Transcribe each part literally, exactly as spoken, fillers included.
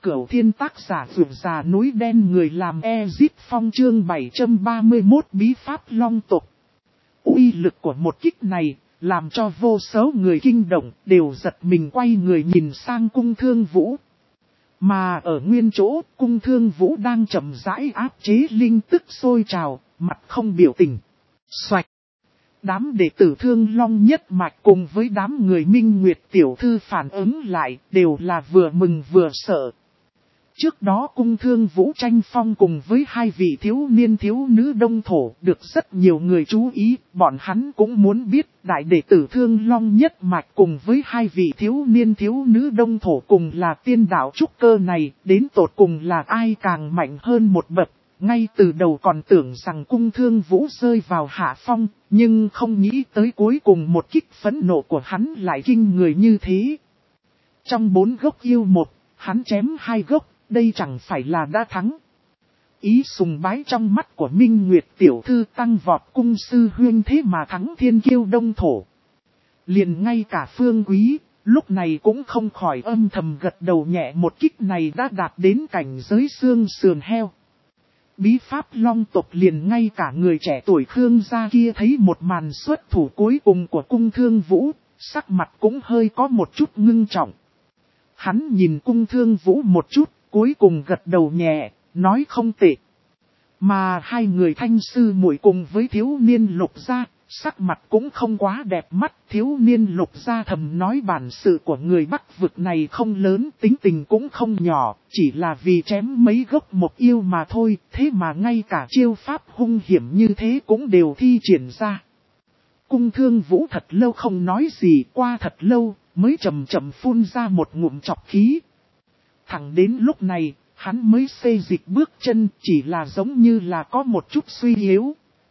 Cửu Thiên tác giả vượt già núi đen người làm Ezit Phong chương bảy trăm ba mươi mốt bí pháp long tộc. Uy lực của một kích này, làm cho vô số người kinh động, đều giật mình quay người nhìn sang Cung Thương Vũ. Mà ở nguyên chỗ, Cung Thương Vũ đang chậm rãi áp chế linh tức sôi trào, mặt không biểu tình. Xoạch! Đám đệ tử Thương Long nhất mạch cùng với đám người Minh Nguyệt tiểu thư phản ứng lại, đều là vừa mừng vừa sợ. Trước đó Cung Thương Vũ tranh phong cùng với hai vị thiếu niên thiếu nữ đông thổ được rất nhiều người chú ý, bọn hắn cũng muốn biết đại đệ tử Thương Long nhất mạch cùng với hai vị thiếu niên thiếu nữ đông thổ cùng là tiên đạo trúc cơ này, đến tột cùng là ai càng mạnh hơn một bậc. Ngay từ đầu còn tưởng rằng Cung Thương Vũ rơi vào hạ phong, nhưng không nghĩ tới cuối cùng một kích phẫn nộ của hắn lại kinh người như thế. Trong bốn gốc yêu một, hắn chém hai gốc. Đây chẳng phải là đã thắng. Ý sùng bái trong mắt của Minh Nguyệt tiểu thư tăng vọt, Cung sư huyên thế mà thắng thiên kiêu đông thổ. Liền ngay cả Phương Quý, lúc này cũng không khỏi âm thầm gật đầu nhẹ, một kích này đã đạt đến cảnh giới xương sườn heo. Bí pháp long tộc liền ngay cả người trẻ tuổi Khương gia kia thấy một màn xuất thủ cuối cùng của Cung Thương Vũ, sắc mặt cũng hơi có một chút ngưng trọng. Hắn nhìn Cung Thương Vũ một chút, cuối cùng gật đầu nhẹ, nói không tệ. Mà hai người Thanh sư muội cùng với thiếu niên Lục gia, sắc mặt cũng không quá đẹp mắt. Thiếu niên Lục gia thầm nói bản sự của người Bắc vực này không lớn, tính tình cũng không nhỏ, chỉ là vì chém mấy gốc một yêu mà thôi, thế mà ngay cả chiêu pháp hung hiểm như thế cũng đều thi triển ra. Cung Thương Vũ thật lâu không nói gì, qua thật lâu, mới chậm chậm phun ra một ngụm trọc khí. Thẳng đến lúc này, hắn mới xê dịch bước chân, chỉ là giống như là có một chút suy yếu.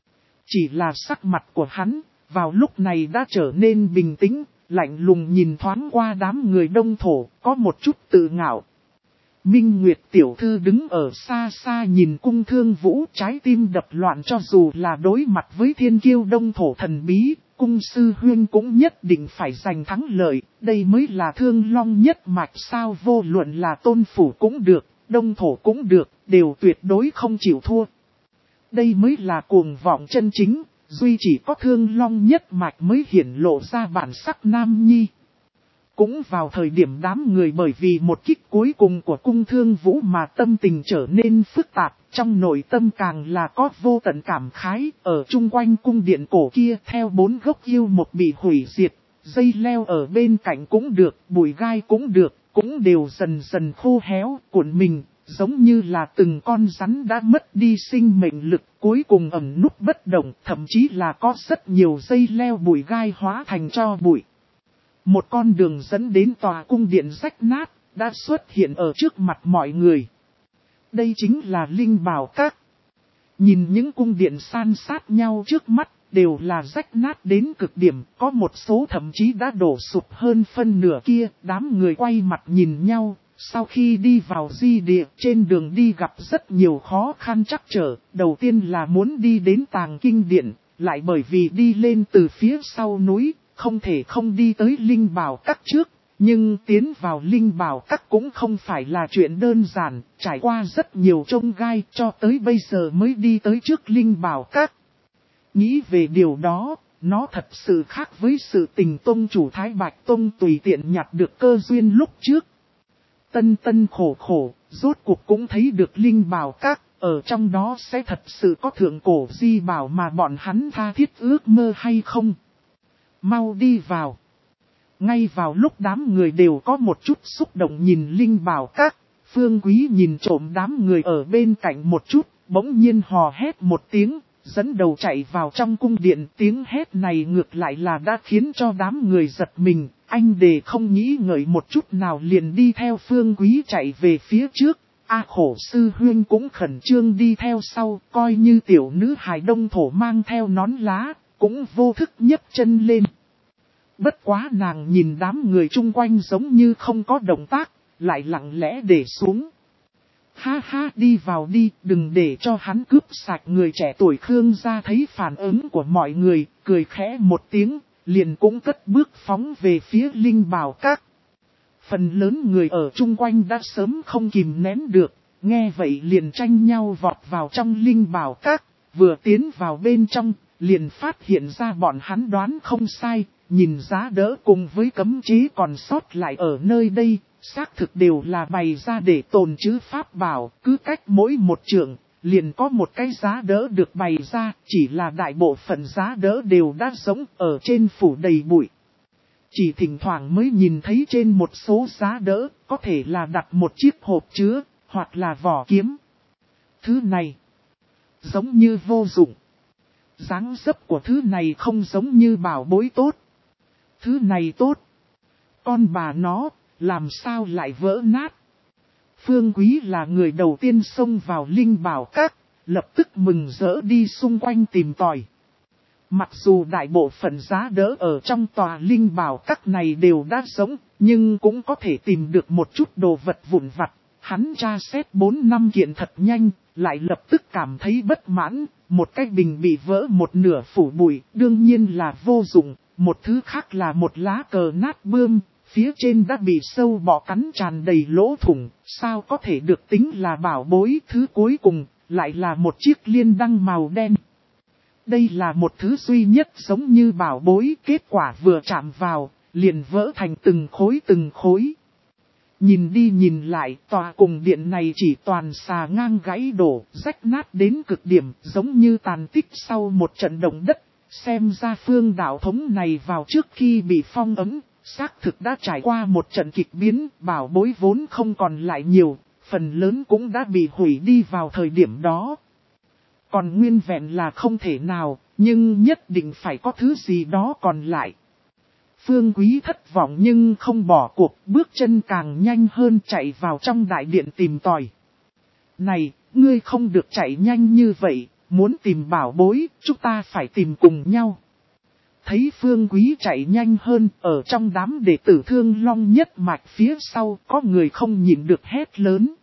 Chỉ là sắc mặt của hắn, vào lúc này đã trở nên bình tĩnh, lạnh lùng nhìn thoáng qua đám người đông thổ, có một chút tự ngạo. Minh Nguyệt tiểu thư đứng ở xa xa nhìn Cung Thương Vũ, trái tim đập loạn, cho dù là đối mặt với thiên kiêu đông thổ thần bí. Cung sư huyên cũng nhất định phải giành thắng lợi, đây mới là Thương Long nhất mạch sao, vô luận là Tôn Phủ cũng được, Đông Thổ cũng được, đều tuyệt đối không chịu thua. Đây mới là cuồng vọng chân chính, duy chỉ có Thương Long nhất mạch mới hiển lộ ra bản sắc nam nhi. Cũng vào thời điểm đám người bởi vì một kích cuối cùng của Cung Thương Vũ mà tâm tình trở nên phức tạp, trong nội tâm càng là có vô tận cảm khái. Ở chung quanh cung điện cổ kia, theo bốn gốc yêu một bị hủy diệt, dây leo ở bên cạnh cũng được, bụi gai cũng được, cũng đều dần dần khô héo, cuộn mình, giống như là từng con rắn đã mất đi sinh mệnh lực, cuối cùng ẩn núp bất động, thậm chí là có rất nhiều dây leo bụi gai hóa thành tro bụi. Một con đường dẫn đến tòa cung điện rách nát, đã xuất hiện ở trước mặt mọi người. Đây chính là Linh Bảo Các. Nhìn những cung điện san sát nhau trước mắt, đều là rách nát đến cực điểm, có một số thậm chí đã đổ sụp hơn phân nửa kia. Đám người quay mặt nhìn nhau, sau khi đi vào di địa, trên đường đi gặp rất nhiều khó khăn trắc trở. Đầu tiên là muốn đi đến Tàng Kinh Điện, lại bởi vì đi lên từ phía sau núi, không thể không đi tới Linh Bảo Các trước. Nhưng tiến vào Linh Bảo Các cũng không phải là chuyện đơn giản, trải qua rất nhiều chông gai cho tới bây giờ mới đi tới trước Linh Bảo Các. Nghĩ về điều đó, nó thật sự khác với sự tình tông chủ Thái Bạch Tông tùy tiện nhặt được cơ duyên lúc trước. Tân tân khổ khổ, rốt cuộc cũng thấy được Linh Bảo Các, ở trong đó sẽ thật sự có thượng cổ di bảo mà bọn hắn tha thiết ước mơ hay không? Mau đi vào. Ngay vào lúc đám người đều có một chút xúc động nhìn Linh Bảo Các, Phương Quý nhìn trộm đám người ở bên cạnh một chút, bỗng nhiên hò hét một tiếng, dẫn đầu chạy vào trong cung điện. Tiếng hét này ngược lại là đã khiến cho đám người giật mình, anh đề không nghĩ ngợi một chút nào liền đi theo Phương Quý chạy về phía trước. A Khổ sư huyên cũng khẩn trương đi theo sau, coi như tiểu nữ hài đông thổ mang theo nón lá, cũng vô thức nhấc chân lên. Bất quá nàng nhìn đám người chung quanh giống như không có động tác, lại lặng lẽ để xuống. Ha ha, đi vào đi, đừng để cho hắn cướp sạch. Người trẻ tuổi Khương gia thấy phản ứng của mọi người, cười khẽ một tiếng, liền cũng cất bước phóng về phía Linh Bảo Các. Phần lớn người ở chung quanh đã sớm không kìm nén được, nghe vậy liền tranh nhau vọt vào trong linh bảo các, vừa tiến vào bên trong, liền phát hiện ra bọn hắn đoán không sai, nhìn giá đỡ cùng với cấm chế còn sót lại ở nơi đây, xác thực đều là bày ra để tồn trữ pháp bảo, cứ cách mỗi một trượng, liền có một cái giá đỡ được bày ra, chỉ là đại bộ phận giá đỡ đều đã giống ở trên phủ đầy bụi. Chỉ thỉnh thoảng mới nhìn thấy trên một số giá đỡ, có thể là đặt một chiếc hộp chứa, hoặc là vỏ kiếm. Thứ này, giống như vô dụng. Dáng dấp của thứ này không giống như bảo bối tốt. Thứ này tốt. Con bà nó, làm sao lại vỡ nát. Phương Quý là người đầu tiên xông vào linh bảo các, lập tức mừng rỡ đi xung quanh tìm tòi. Mặc dù đại bộ phận giá đỡ ở trong tòa linh bảo các này đều đã giống, nhưng cũng có thể tìm được một chút đồ vật vụn vặt. Hắn tra xét bốn năm kiện thật nhanh, lại lập tức cảm thấy bất mãn, một cái bình bị vỡ một nửa phủ bụi, đương nhiên là vô dụng, một thứ khác là một lá cờ nát bươm, phía trên đã bị sâu bọ cắn tràn đầy lỗ thủng, sao có thể được tính là bảo bối. Thứ cuối cùng, lại là một chiếc liên đăng màu đen. Đây là một thứ duy nhất giống như bảo bối, kết quả vừa chạm vào, liền vỡ thành từng khối từng khối. Nhìn đi nhìn lại, tòa cùng điện này chỉ toàn xà ngang gãy đổ, rách nát đến cực điểm, giống như tàn tích sau một trận động đất. Xem ra phương đạo thống này vào trước khi bị phong ấn, xác thực đã trải qua một trận kịch biến, bảo bối vốn không còn lại nhiều, phần lớn cũng đã bị hủy đi vào thời điểm đó. Còn nguyên vẹn là không thể nào, nhưng nhất định phải có thứ gì đó còn lại. Phương Quý thất vọng nhưng không bỏ cuộc, bước chân càng nhanh hơn chạy vào trong đại điện tìm tòi. Này, ngươi không được chạy nhanh như vậy, muốn tìm bảo bối, chúng ta phải tìm cùng nhau. Thấy Phương Quý chạy nhanh hơn, ở trong đám đệ tử Thương Long nhất mạch phía sau, có người không nhịn được hét lớn.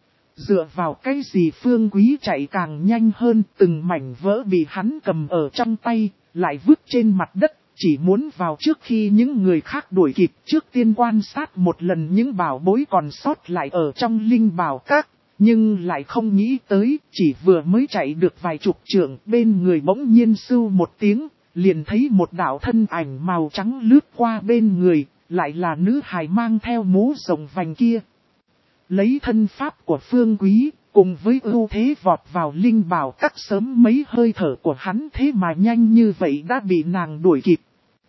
Dựa vào cái gì Phương Quý chạy càng nhanh hơn, từng mảnh vỡ bị hắn cầm ở trong tay, lại vứt trên mặt đất, chỉ muốn vào trước khi những người khác đuổi kịp, trước tiên quan sát một lần những bảo bối còn sót lại ở trong linh bảo các, nhưng lại không nghĩ tới, chỉ vừa mới chạy được vài chục trượng, bên người bỗng nhiên sưu một tiếng, liền thấy một đạo thân ảnh màu trắng lướt qua bên người, lại là nữ hài mang theo mũ rồng vành kia. Lấy thân pháp của Phương Quý, cùng với ưu thế vọt vào linh bảo các sớm mấy hơi thở của hắn thế mà nhanh như vậy đã bị nàng đuổi kịp.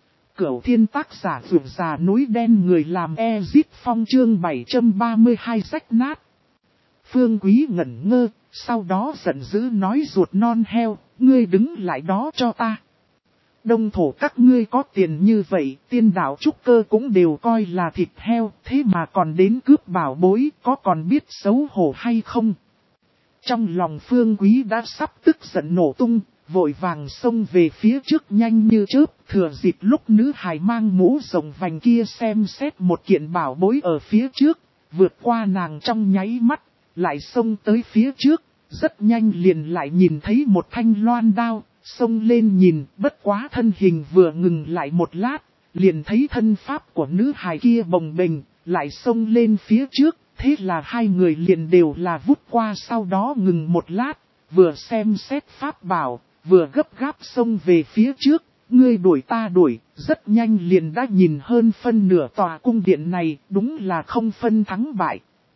Cửu thiên tác giả vượt già núi đen người làm Ezit Phong chương bảy trăm ba mươi hai rách nát. Phương Quý ngẩn ngơ, sau đó giận dữ nói ruột non heo, ngươi đứng lại đó cho ta. Đông thổ các ngươi có tiền như vậy, tiên đạo trúc cơ cũng đều coi là thịt heo, thế mà còn đến cướp bảo bối, có còn biết xấu hổ hay không? Trong lòng Phương Quý đã sắp tức giận nổ tung, vội vàng xông về phía trước nhanh như chớp, thừa dịp lúc nữ hài mang mũ rồng vành kia xem xét một kiện bảo bối ở phía trước, vượt qua nàng trong nháy mắt, lại xông tới phía trước, rất nhanh liền lại nhìn thấy một thanh loan đao. Xông lên nhìn, bất quá thân hình vừa ngừng lại một lát, liền thấy thân pháp của nữ hài kia bồng bềnh, lại xông lên phía trước, thế là hai người liền đều là vút qua sau đó ngừng một lát, vừa xem xét pháp bảo, vừa gấp gáp xông về phía trước, ngươi đuổi ta đuổi, rất nhanh liền đã nhìn hơn phân nửa tòa cung điện này, đúng là không phân thắng bại.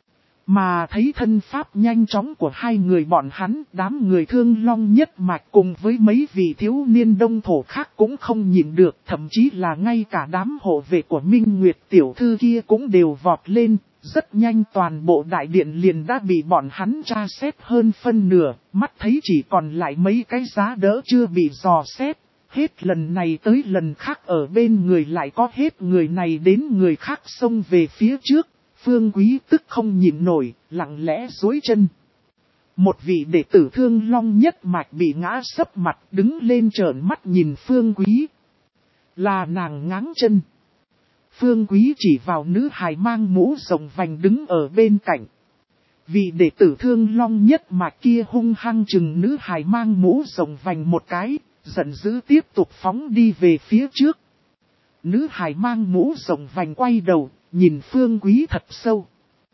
Mà thấy thân pháp nhanh chóng của hai người bọn hắn, đám người Thương Long nhất mạch cùng với mấy vị thiếu niên đông thổ khác cũng không nhìn được, thậm chí là ngay cả đám hộ vệ của Minh Nguyệt tiểu thư kia cũng đều vọt lên, rất nhanh toàn bộ đại điện liền đã bị bọn hắn tra xét hơn phân nửa, mắt thấy chỉ còn lại mấy cái giá đỡ chưa bị dò xét, hết lần này tới lần khác ở bên người lại có hết người này đến người khác xông về phía trước. Phương Quý tức không nhịn nổi, lặng lẽ duỗi chân. Một vị đệ tử Thương Long nhất mạch bị ngã sấp mặt đứng lên trợn mắt nhìn Phương Quý. Là nàng ngáng chân. Phương Quý chỉ vào nữ hài mang mũ rồng vành đứng ở bên cạnh. Vị đệ tử Thương Long nhất mạch kia hung hăng chừng nữ hài mang mũ rồng vành một cái, giận dữ tiếp tục phóng đi về phía trước. Nữ hài mang mũ rồng vành quay đầu. nhìn Phương Quý thật sâu.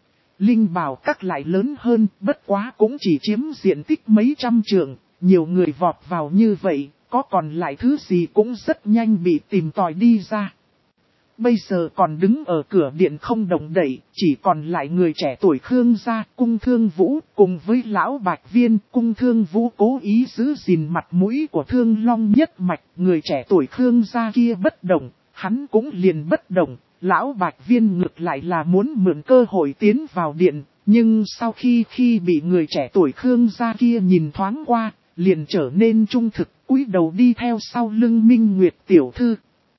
Linh bảo các lại lớn hơn, bất quá cũng chỉ chiếm diện tích mấy trăm trượng, nhiều người vọt vào như vậy, có còn lại thứ gì cũng rất nhanh bị tìm tòi đi ra. Bây giờ còn đứng ở cửa điện không động đậy, chỉ còn lại người trẻ tuổi Khương gia, Cung Thương Vũ, cùng với lão Bạch Viên. Cung Thương Vũ cố ý giữ gìn mặt mũi của Thương Long nhất mạch, người trẻ tuổi Khương gia kia bất động, hắn cũng liền bất động. Lão Bạch Viên ngược lại là muốn mượn cơ hội tiến vào điện, nhưng sau khi khi bị người trẻ tuổi Khương gia kia nhìn thoáng qua, liền trở nên trung thực, cúi đầu đi theo sau lưng Minh Nguyệt tiểu thư.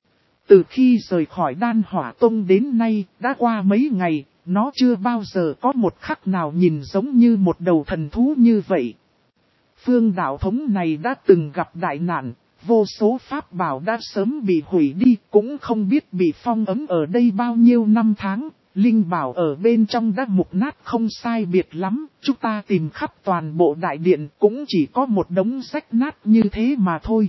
Từ khi rời khỏi Đan Hỏa Tông đến nay, đã qua mấy ngày, nó chưa bao giờ có một khắc nào nhìn giống như một đầu thần thú như vậy. Phương đạo thống này đã từng gặp đại nạn, vô số pháp bảo đã sớm bị hủy đi, cũng không biết bị phong ấn ở đây bao nhiêu năm tháng. Linh bảo ở bên trong đã mục nát không sai biệt lắm, chúng ta tìm khắp toàn bộ đại điện cũng chỉ có một đống rách nát như thế mà thôi.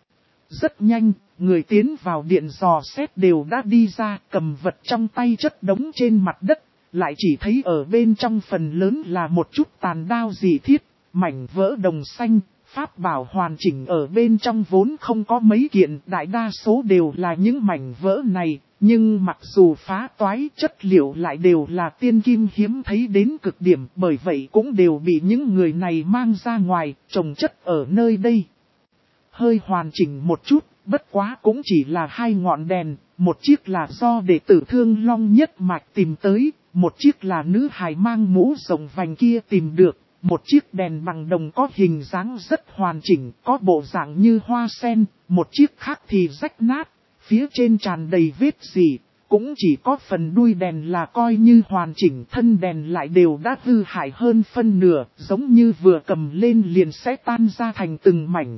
Rất nhanh, người tiến vào điện dò xét đều đã đi ra, cầm vật trong tay chất đống trên mặt đất, lại chỉ thấy ở bên trong phần lớn là một chút tàn đao dị thiết, mảnh vỡ đồng xanh, pháp bảo hoàn chỉnh ở bên trong vốn không có mấy kiện, đại đa số đều là những mảnh vỡ này, nhưng mặc dù phá toái chất liệu lại đều là tiên kim hiếm thấy đến cực điểm, bởi vậy cũng đều bị những người này mang ra ngoài, trồng chất ở nơi đây. Hơi hoàn chỉnh một chút, bất quá cũng chỉ là hai ngọn đèn, một chiếc là do đệ tử Thương Long nhất mạch tìm tới, một chiếc là nữ hài mang mũ rộng vành kia tìm được, một chiếc đèn bằng đồng có hình dáng rất hoàn chỉnh, có bộ dạng như hoa sen, một chiếc khác thì rách nát, phía trên tràn đầy vết rỉ, cũng chỉ có phần đuôi đèn là coi như hoàn chỉnh, thân đèn lại đều đã hư hại hơn phân nửa, giống như vừa cầm lên liền sẽ tan ra thành từng mảnh.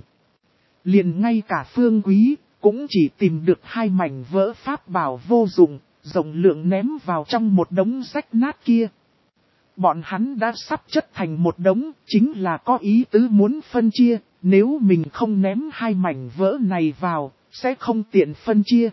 Liền ngay cả Phương Quý, cũng chỉ tìm được hai mảnh vỡ pháp bảo vô dụng, rộng lượng ném vào trong một đống rách nát kia. Bọn hắn đã sắp chất thành một đống, chính là có ý tứ muốn phân chia, nếu mình không ném hai mảnh vỡ này vào, sẽ không tiện phân chia.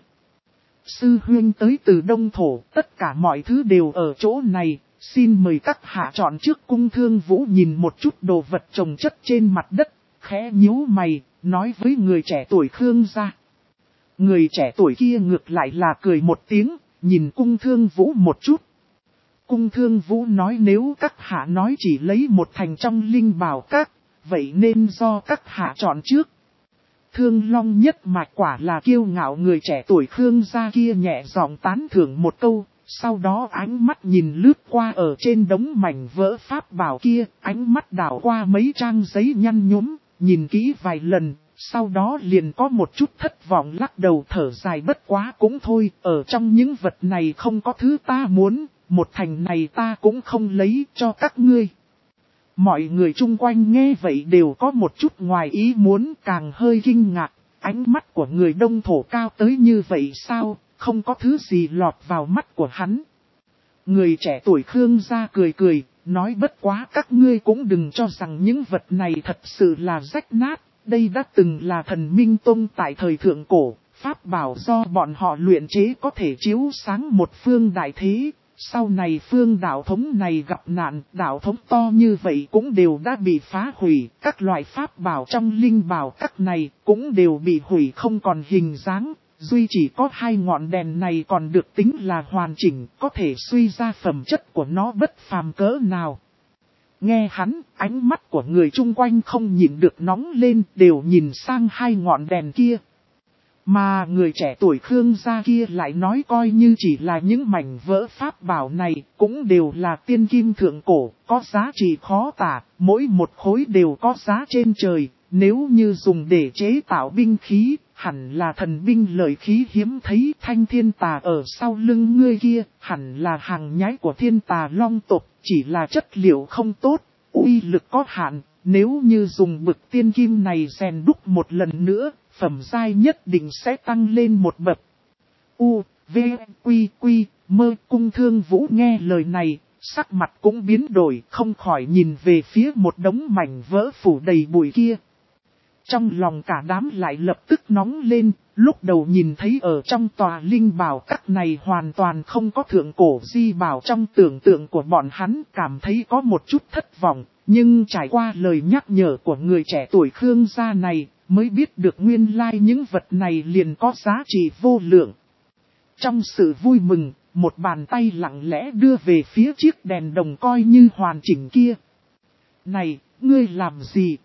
Sư huynh tới từ Đông Thổ, tất cả mọi thứ đều ở chỗ này, xin mời các hạ chọn trước. Cung Thương Vũ nhìn một chút đồ vật trồng chất trên mặt đất, khẽ nhíu mày, nói với người trẻ tuổi Khương gia. Người trẻ tuổi kia ngược lại là cười một tiếng, nhìn Cung Thương Vũ một chút. Cung Thương Vũ nói nếu các hạ nói chỉ lấy một thành trong linh bảo các, vậy nên do các hạ chọn trước. Thương Long nhất mạch quả là kiêu ngạo, người trẻ tuổi Khương gia kia nhẹ giọng tán thưởng một câu, sau đó ánh mắt nhìn lướt qua ở trên đống mảnh vỡ pháp bảo kia, ánh mắt đảo qua mấy trang giấy nhăn nhúm, nhìn kỹ vài lần, sau đó liền có một chút thất vọng lắc đầu thở dài, bất quá cũng thôi, ở trong những vật này không có thứ ta muốn, một thành này ta cũng không lấy cho các ngươi. Mọi người chung quanh nghe vậy đều có một chút ngoài ý muốn, càng hơi kinh ngạc, ánh mắt của người Đông Thổ cao tới như vậy sao, không có thứ gì lọt vào mắt của hắn. Người trẻ tuổi Khương gia cười cười, nói bất quá các ngươi cũng đừng cho rằng những vật này thật sự là rách nát, đây đã từng là Thần Minh Tông tại thời thượng cổ, pháp bảo do bọn họ luyện chế có thể chiếu sáng một phương đại thế. Sau này phương đạo thống này gặp nạn, đạo thống to như vậy cũng đều đã bị phá hủy, các loại pháp bảo trong linh bảo các này cũng đều bị hủy không còn hình dáng, duy chỉ có hai ngọn đèn này còn được tính là hoàn chỉnh, có thể suy ra phẩm chất của nó bất phàm cỡ nào. Nghe hắn, ánh mắt của người chung quanh không nhìn được nóng lên, đều nhìn sang hai ngọn đèn kia. Mà người trẻ tuổi Khương gia kia lại nói coi như chỉ là những mảnh vỡ pháp bảo này, cũng đều là tiên kim thượng cổ, có giá trị khó tả, mỗi một khối đều có giá trên trời, nếu như dùng để chế tạo binh khí, hẳn là thần binh lợi khí hiếm thấy. Thanh thiên tà ở sau lưng ngươi kia, hẳn là hàng nhái của thiên tà long tộc, chỉ là chất liệu không tốt, uy lực có hạn, nếu như dùng bực tiên kim này rèn đúc một lần nữa, phẩm giai nhất định sẽ tăng lên một bậc. U, V, Quy, Quy, Mơ. Cung Thương Vũ nghe lời này, sắc mặt cũng biến đổi, không khỏi nhìn về phía một đống mảnh vỡ phủ đầy bụi kia. Trong lòng cả đám lại lập tức nóng lên, lúc đầu nhìn thấy ở trong tòa linh bảo các này hoàn toàn không có thượng cổ di bảo trong tưởng tượng của bọn hắn, cảm thấy có một chút thất vọng, nhưng trải qua lời nhắc nhở của người trẻ tuổi Khương gia này, mới biết được nguyên lai những vật này liền có giá trị vô lượng. Trong sự vui mừng, một bàn tay lặng lẽ đưa về phía chiếc đèn đồng coi như hoàn chỉnh kia. Này, ngươi làm gì?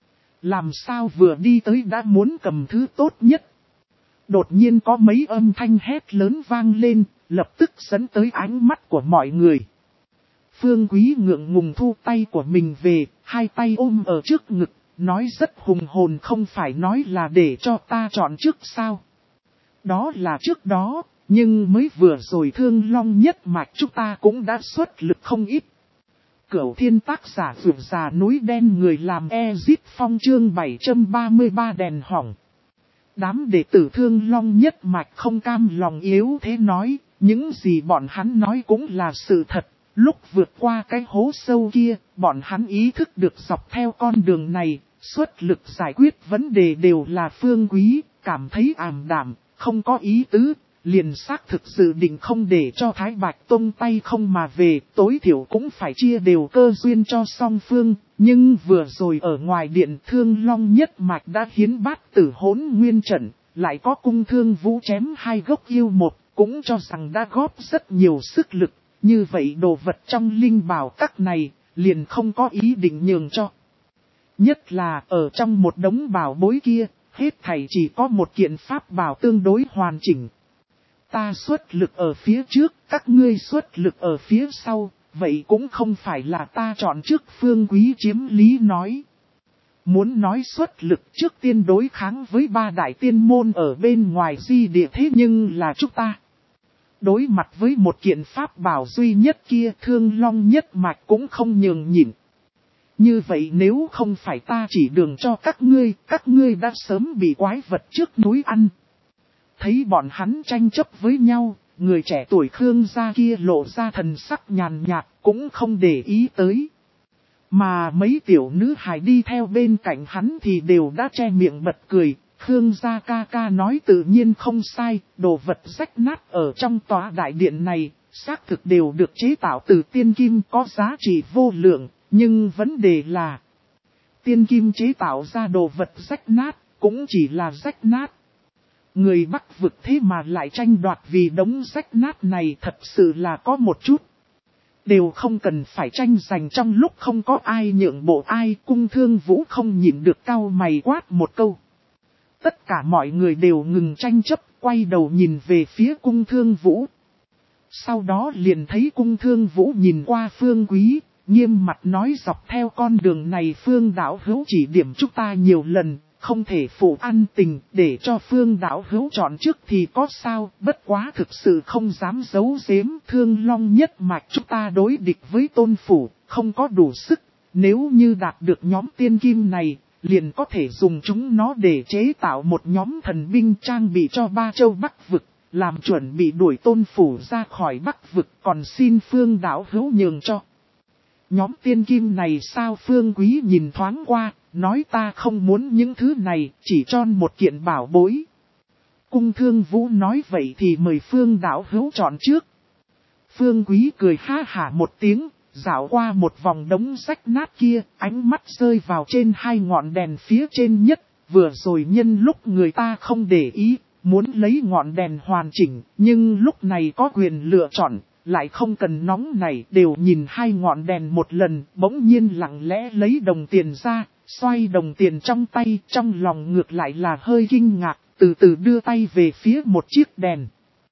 Làm sao vừa đi tới đã muốn cầm thứ tốt nhất? Đột nhiên có mấy âm thanh hét lớn vang lên, lập tức dẫn tới ánh mắt của mọi người. Phương Quý ngượng ngùng thu tay của mình về, hai tay ôm ở trước ngực, nói rất hùng hồn, không phải nói là để cho ta chọn trước sao? Đó là trước đó, nhưng mới vừa rồi Thương Long nhất mạch chúng ta cũng đã xuất lực không ít. Cửu Thiên tác giả vượt già núi đen người làm Ezip Phong chương bảy trăm ba mươi ba đèn hỏng. Đám đệ tử Thương Long nhất mạch không cam lòng yếu thế nói, những gì bọn hắn nói cũng là sự thật. Lúc vượt qua cái hố sâu kia, bọn hắn ý thức được dọc theo con đường này, xuất lực giải quyết vấn đề đều là Phương Quý, cảm thấy ảm đạm, không có ý tứ. Liền xác thực dự định không để cho Thái Bạch Tông tay không mà về, tối thiểu cũng phải chia đều cơ duyên cho song phương, nhưng vừa rồi ở ngoài điện Thương Long nhất mạch đã hiến bát tử hỗn nguyên trận, lại có cung Thương Vũ chém hai gốc yêu một, cũng cho rằng đã góp rất nhiều sức lực, như vậy đồ vật trong linh bảo các này, liền không có ý định nhường cho. Nhất là ở trong một đống bảo bối kia, hết thảy chỉ có một kiện pháp bảo tương đối hoàn chỉnh. Ta xuất lực ở phía trước, các ngươi xuất lực ở phía sau, vậy cũng không phải là ta chọn trước. Phương Quý chiếm lý nói. Muốn nói xuất lực trước tiên đối kháng với ba đại tiên môn ở bên ngoài di địa, thế nhưng là chúng ta. Đối mặt với một kiện pháp bảo duy nhất kia, Thương Long nhất mạch cũng không nhường nhịn. Như vậy nếu không phải ta chỉ đường cho các ngươi, các ngươi đã sớm bị quái vật trước núi ăn. Thấy bọn hắn tranh chấp với nhau, người trẻ tuổi Khương gia kia lộ ra thần sắc nhàn nhạt, cũng không để ý tới. Mà mấy tiểu nữ hài đi theo bên cạnh hắn thì đều đã che miệng bật cười. Khương gia ca ca nói tự nhiên không sai, đồ vật rách nát ở trong tòa đại điện này, xác thực đều được chế tạo từ tiên kim có giá trị vô lượng, nhưng vấn đề là tiên kim chế tạo ra đồ vật rách nát, cũng chỉ là rách nát. Người Bắc vực thế mà lại tranh đoạt vì đống rách nát này thật sự là có một chút. Đều không cần phải tranh giành trong lúc không có ai nhượng bộ ai. Cung Thương Vũ không nhịn được cau mày quát một câu. Tất cả mọi người đều ngừng tranh chấp, quay đầu nhìn về phía Cung Thương Vũ. Sau đó liền thấy Cung Thương Vũ nhìn qua Phương Quý, nghiêm mặt nói dọc theo con đường này Phương đạo hữu chỉ điểm chúng ta nhiều lần. Không thể phụ ăn tình, để cho Phương đạo hữu chọn trước thì có sao, bất quá thực sự không dám giấu giếm. Thương Long nhất mạch chúng ta đối địch với Tôn Phủ, không có đủ sức, nếu như đạt được nhóm tiên kim này, liền có thể dùng chúng nó để chế tạo một nhóm thần binh trang bị cho ba châu Bắc vực, làm chuẩn bị đuổi Tôn Phủ ra khỏi Bắc vực, còn xin Phương đạo hữu nhường cho. Nhóm tiên kim này sao? Phương Quý nhìn thoáng qua, nói ta không muốn những thứ này, chỉ cho một kiện bảo bối. Cung Thương Vũ nói vậy thì mời Phương đạo hữu chọn trước. Phương Quý cười ha hả một tiếng, dạo qua một vòng đống rách nát kia, ánh mắt rơi vào trên hai ngọn đèn phía trên nhất, vừa rồi nhân lúc người ta không để ý, muốn lấy ngọn đèn hoàn chỉnh, nhưng lúc này có quyền lựa chọn. Lại không cần nóng này, đều nhìn hai ngọn đèn một lần, bỗng nhiên lặng lẽ lấy đồng tiền ra, xoay đồng tiền trong tay, trong lòng ngược lại là hơi kinh ngạc, từ từ đưa tay về phía một chiếc đèn.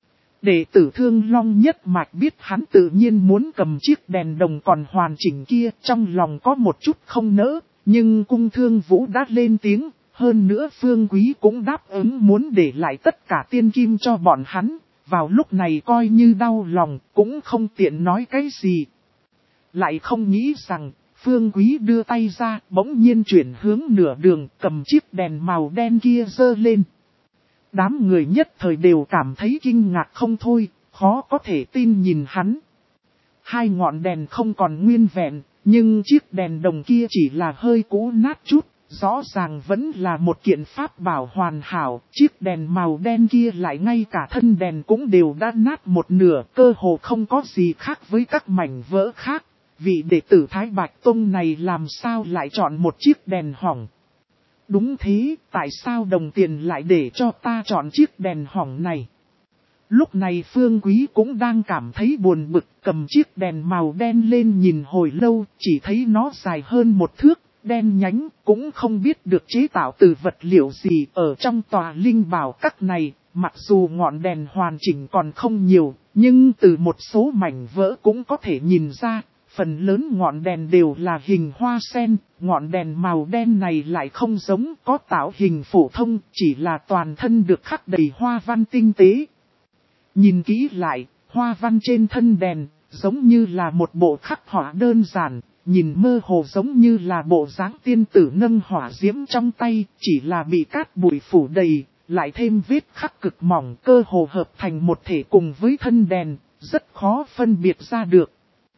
Đệ tử Thương Long nhất mạch biết hắn tự nhiên muốn cầm chiếc đèn đồng còn hoàn chỉnh kia, trong lòng có một chút không nỡ, nhưng Cung Thương Vũ đã lên tiếng, hơn nữa Phương Quý cũng đáp ứng muốn để lại tất cả tiên kim cho bọn hắn. Vào lúc này coi như đau lòng, cũng không tiện nói cái gì. Lại không nghĩ rằng, Phương Quý đưa tay ra, bỗng nhiên chuyển hướng nửa đường, cầm chiếc đèn màu đen kia giơ lên. Đám người nhất thời đều cảm thấy kinh ngạc không thôi, khó có thể tin nhìn hắn. Hai ngọn đèn không còn nguyên vẹn, nhưng chiếc đèn đồng kia chỉ là hơi cũ nát chút, rõ ràng vẫn là một kiện pháp bảo hoàn hảo, chiếc đèn màu đen kia lại ngay cả thân đèn cũng đều đã nát một nửa, cơ hồ không có gì khác với các mảnh vỡ khác. Vị đệ tử Thái Bạch Tông này làm sao lại chọn một chiếc đèn hỏng? Đúng thế, tại sao đồng tiền lại để cho ta chọn chiếc đèn hỏng này? Lúc này Phương Quý cũng đang cảm thấy buồn bực, cầm chiếc đèn màu đen lên nhìn hồi lâu, chỉ thấy nó dài hơn một thước, đen nhánh, cũng không biết được chế tạo từ vật liệu gì ở trong tòa linh bảo các này. Mặc dù ngọn đèn hoàn chỉnh còn không nhiều, nhưng từ một số mảnh vỡ cũng có thể nhìn ra, phần lớn ngọn đèn đều là hình hoa sen, ngọn đèn màu đen này lại không giống, có tạo hình phổ thông, chỉ là toàn thân được khắc đầy hoa văn tinh tế. Nhìn kỹ lại, hoa văn trên thân đèn, giống như là một bộ khắc họa đơn giản, nhìn mơ hồ giống như là bộ dáng tiên tử nâng hỏa diễm trong tay, chỉ là bị cát bụi phủ đầy, lại thêm vết khắc cực mỏng, cơ hồ hợp thành một thể cùng với thân đèn, rất khó phân biệt ra được.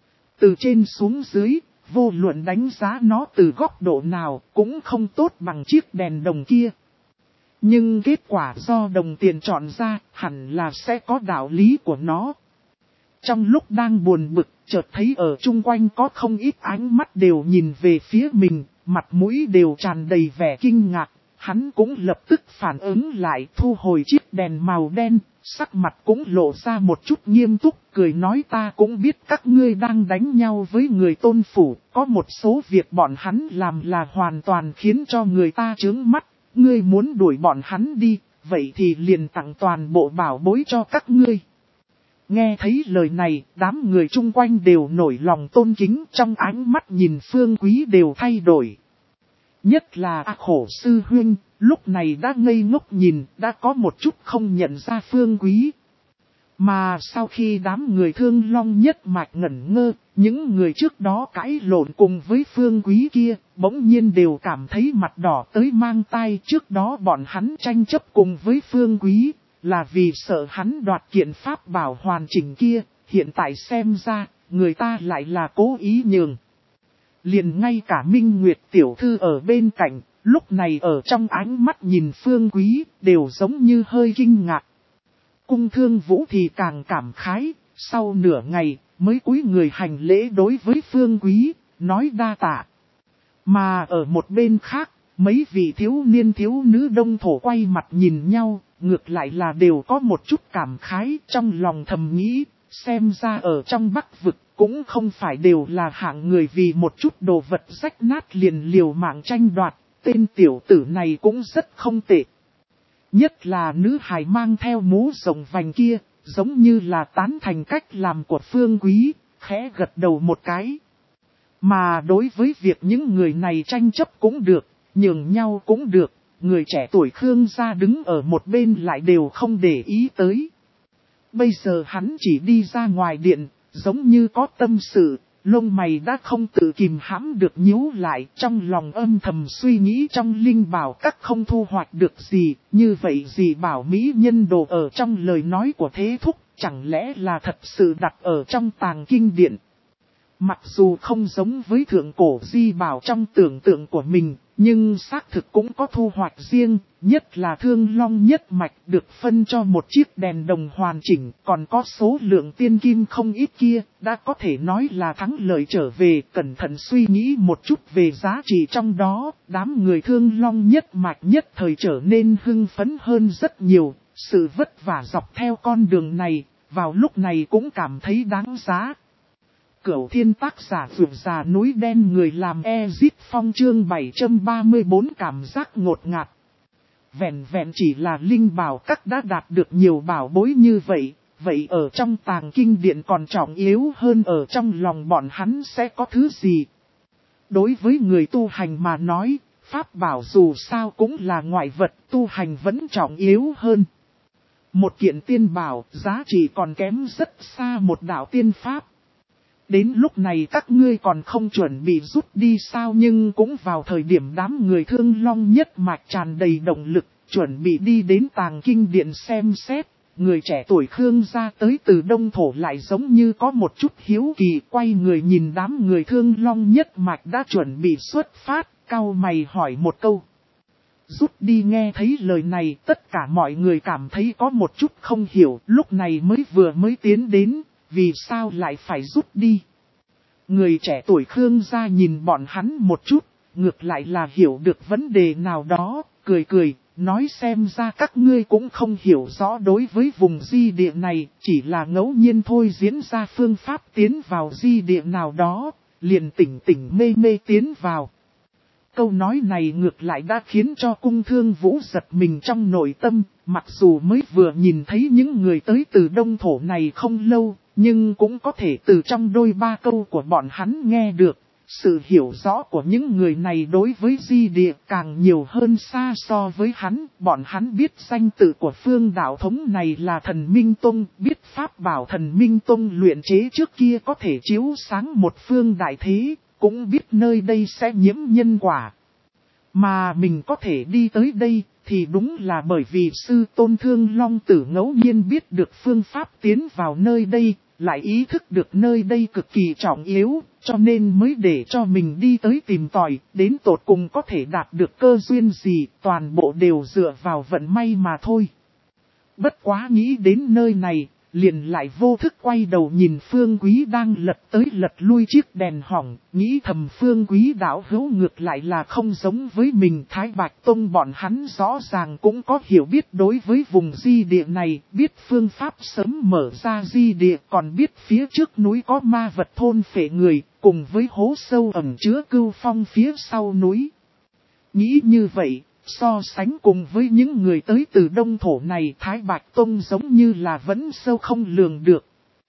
Từ trên xuống dưới, vô luận đánh giá nó từ góc độ nào cũng không tốt bằng chiếc đèn đồng kia. Nhưng kết quả do đồng tiền chọn ra hẳn là sẽ có đạo lý của nó. Trong lúc đang buồn bực, chợt thấy ở chung quanh có không ít ánh mắt đều nhìn về phía mình, mặt mũi đều tràn đầy vẻ kinh ngạc. Hắn cũng lập tức phản ứng lại, thu hồi chiếc đèn màu đen, sắc mặt cũng lộ ra một chút nghiêm túc, cười nói ta cũng biết các ngươi đang đánh nhau với người Tôn phủ, có một số việc bọn hắn làm là hoàn toàn khiến cho người ta chướng mắt, ngươi muốn đuổi bọn hắn đi, vậy thì liền tặng toàn bộ bảo bối cho các ngươi. Nghe thấy lời này, đám người chung quanh đều nổi lòng tôn kính, trong ánh mắt nhìn Phương Quý đều thay đổi. Nhất là A Khổ sư huynh, lúc này đã ngây ngốc nhìn, đã có một chút không nhận ra Phương Quý. Mà sau khi đám người Thương Long nhất mạch ngẩn ngơ, những người trước đó cãi lộn cùng với Phương Quý kia, bỗng nhiên đều cảm thấy mặt đỏ tới mang tai. Trước đó bọn hắn tranh chấp cùng với Phương Quý, là vì sợ hắn đoạt kiện pháp bảo hoàn chỉnh kia, hiện tại xem ra, người ta lại là cố ý nhường. Liền ngay cả Minh Nguyệt tiểu thư ở bên cạnh, lúc này ở trong ánh mắt nhìn Phương Quý, đều giống như hơi kinh ngạc. Cung Thương Vũ thì càng cảm khái, sau nửa ngày, mới cúi người hành lễ đối với Phương Quý, nói đa tạ. Mà ở một bên khác, mấy vị thiếu niên thiếu nữ đông thổ quay mặt nhìn nhau, ngược lại là đều có một chút cảm khái trong lòng thầm nghĩ, xem ra ở trong Bắc vực cũng không phải đều là hạng người vì một chút đồ vật rách nát liền liều mạng tranh đoạt, tên tiểu tử này cũng rất không tệ. Nhất là nữ hài mang theo mũ rộng vành kia, giống như là tán thành cách làm của Phương Quý, khẽ gật đầu một cái. Mà đối với việc những người này tranh chấp cũng được, nhường nhau cũng được, người trẻ tuổi Khương gia đứng ở một bên lại đều không để ý tới. Bây giờ hắn chỉ đi ra ngoài điện, giống như có tâm sự, lông mày đã không tự kìm hãm được nhíu lại, trong lòng âm thầm suy nghĩ trong linh bảo các không thu hoạch được gì, như vậy gì bảo mỹ nhân đồ ở trong lời nói của Thế Thúc, chẳng lẽ là thật sự đặt ở trong tàng kinh điện. Mặc dù không giống với thượng cổ di bảo trong tưởng tượng của mình, nhưng xác thực cũng có thu hoạch riêng, nhất là Thương Long nhất mạch được phân cho một chiếc đèn đồng hoàn chỉnh, còn có số lượng tiên kim không ít kia, đã có thể nói là thắng lợi trở về. Cẩn thận suy nghĩ một chút về giá trị trong đó, đám người Thương Long nhất mạch nhất thời trở nên hưng phấn hơn rất nhiều, sự vất vả dọc theo con đường này, vào lúc này cũng cảm thấy đáng giá. Cửu Thiên tác giả vượt già núi đen người làm Ezit Phong chương bảy trăm ba mươi tư cảm giác ngột ngạt. Vẹn vẹn chỉ là linh bảo các đã đạt được nhiều bảo bối như vậy, vậy ở trong tàng kinh điện còn trọng yếu hơn ở trong lòng bọn hắn sẽ có thứ gì? Đối với người tu hành mà nói, pháp bảo dù sao cũng là ngoại vật, tu hành vẫn trọng yếu hơn. Một kiện tiên bảo giá trị còn kém rất xa một đạo tiên pháp. Đến lúc này các ngươi còn không chuẩn bị rút đi sao, nhưng cũng vào thời điểm đám người Thương Long nhất mạch tràn đầy động lực, chuẩn bị đi đến tàng kinh điện xem xét. Người trẻ tuổi Khương gia tới từ Đông Thổ lại giống như có một chút hiếu kỳ, quay người nhìn đám người Thương Long nhất mạch đã chuẩn bị xuất phát, cau mày hỏi một câu. Rút đi nghe thấy lời này, tất cả mọi người cảm thấy có một chút không hiểu, lúc này mới vừa mới tiến đến, vì sao lại phải rút đi. Người trẻ tuổi Khương gia nhìn bọn hắn một chút, ngược lại là hiểu được vấn đề nào đó, cười cười, nói xem ra các ngươi cũng không hiểu rõ đối với vùng di địa này, chỉ là ngẫu nhiên thôi diễn ra phương pháp tiến vào di địa nào đó, liền tỉnh tỉnh mê mê tiến vào. Câu nói này ngược lại đã khiến cho Cung Thương Vũ giật mình trong nội tâm, mặc dù mới vừa nhìn thấy những người tới từ đông thổ này không lâu, nhưng cũng có thể từ trong đôi ba câu của bọn hắn nghe được. Sự hiểu rõ của những người này đối với di địa càng nhiều hơn xa so với hắn, bọn hắn biết danh tự của phương đạo thống này là Thần Minh Tông, biết pháp bảo Thần Minh Tông luyện chế trước kia có thể chiếu sáng một phương đại thế, cũng biết nơi đây sẽ nhiễm nhân quả. Mà mình có thể đi tới đây thì đúng là bởi vì sư tôn Thương Long Tử ngẫu nhiên biết được phương pháp tiến vào nơi đây, lại ý thức được nơi đây cực kỳ trọng yếu, cho nên mới để cho mình đi tới tìm tòi, đến tột cùng có thể đạt được cơ duyên gì, toàn bộ đều dựa vào vận may mà thôi. Bất quá nghĩ đến nơi này, liền lại vô thức quay đầu nhìn Phương Quý đang lật tới lật lui chiếc đèn hỏng, nghĩ thầm Phương Quý đạo hữu ngược lại là không giống với mình. Thái Bạch Tông bọn hắn rõ ràng cũng có hiểu biết đối với vùng di địa này, biết phương pháp sớm mở ra di địa, còn biết phía trước núi có ma vật thôn phệ người, cùng với hố sâu ẩn chứa cưu phong phía sau núi. Nghĩ như vậy, so sánh cùng với những người tới từ đông thổ này, Thái Bạch Tông giống như là vẫn sâu không lường được.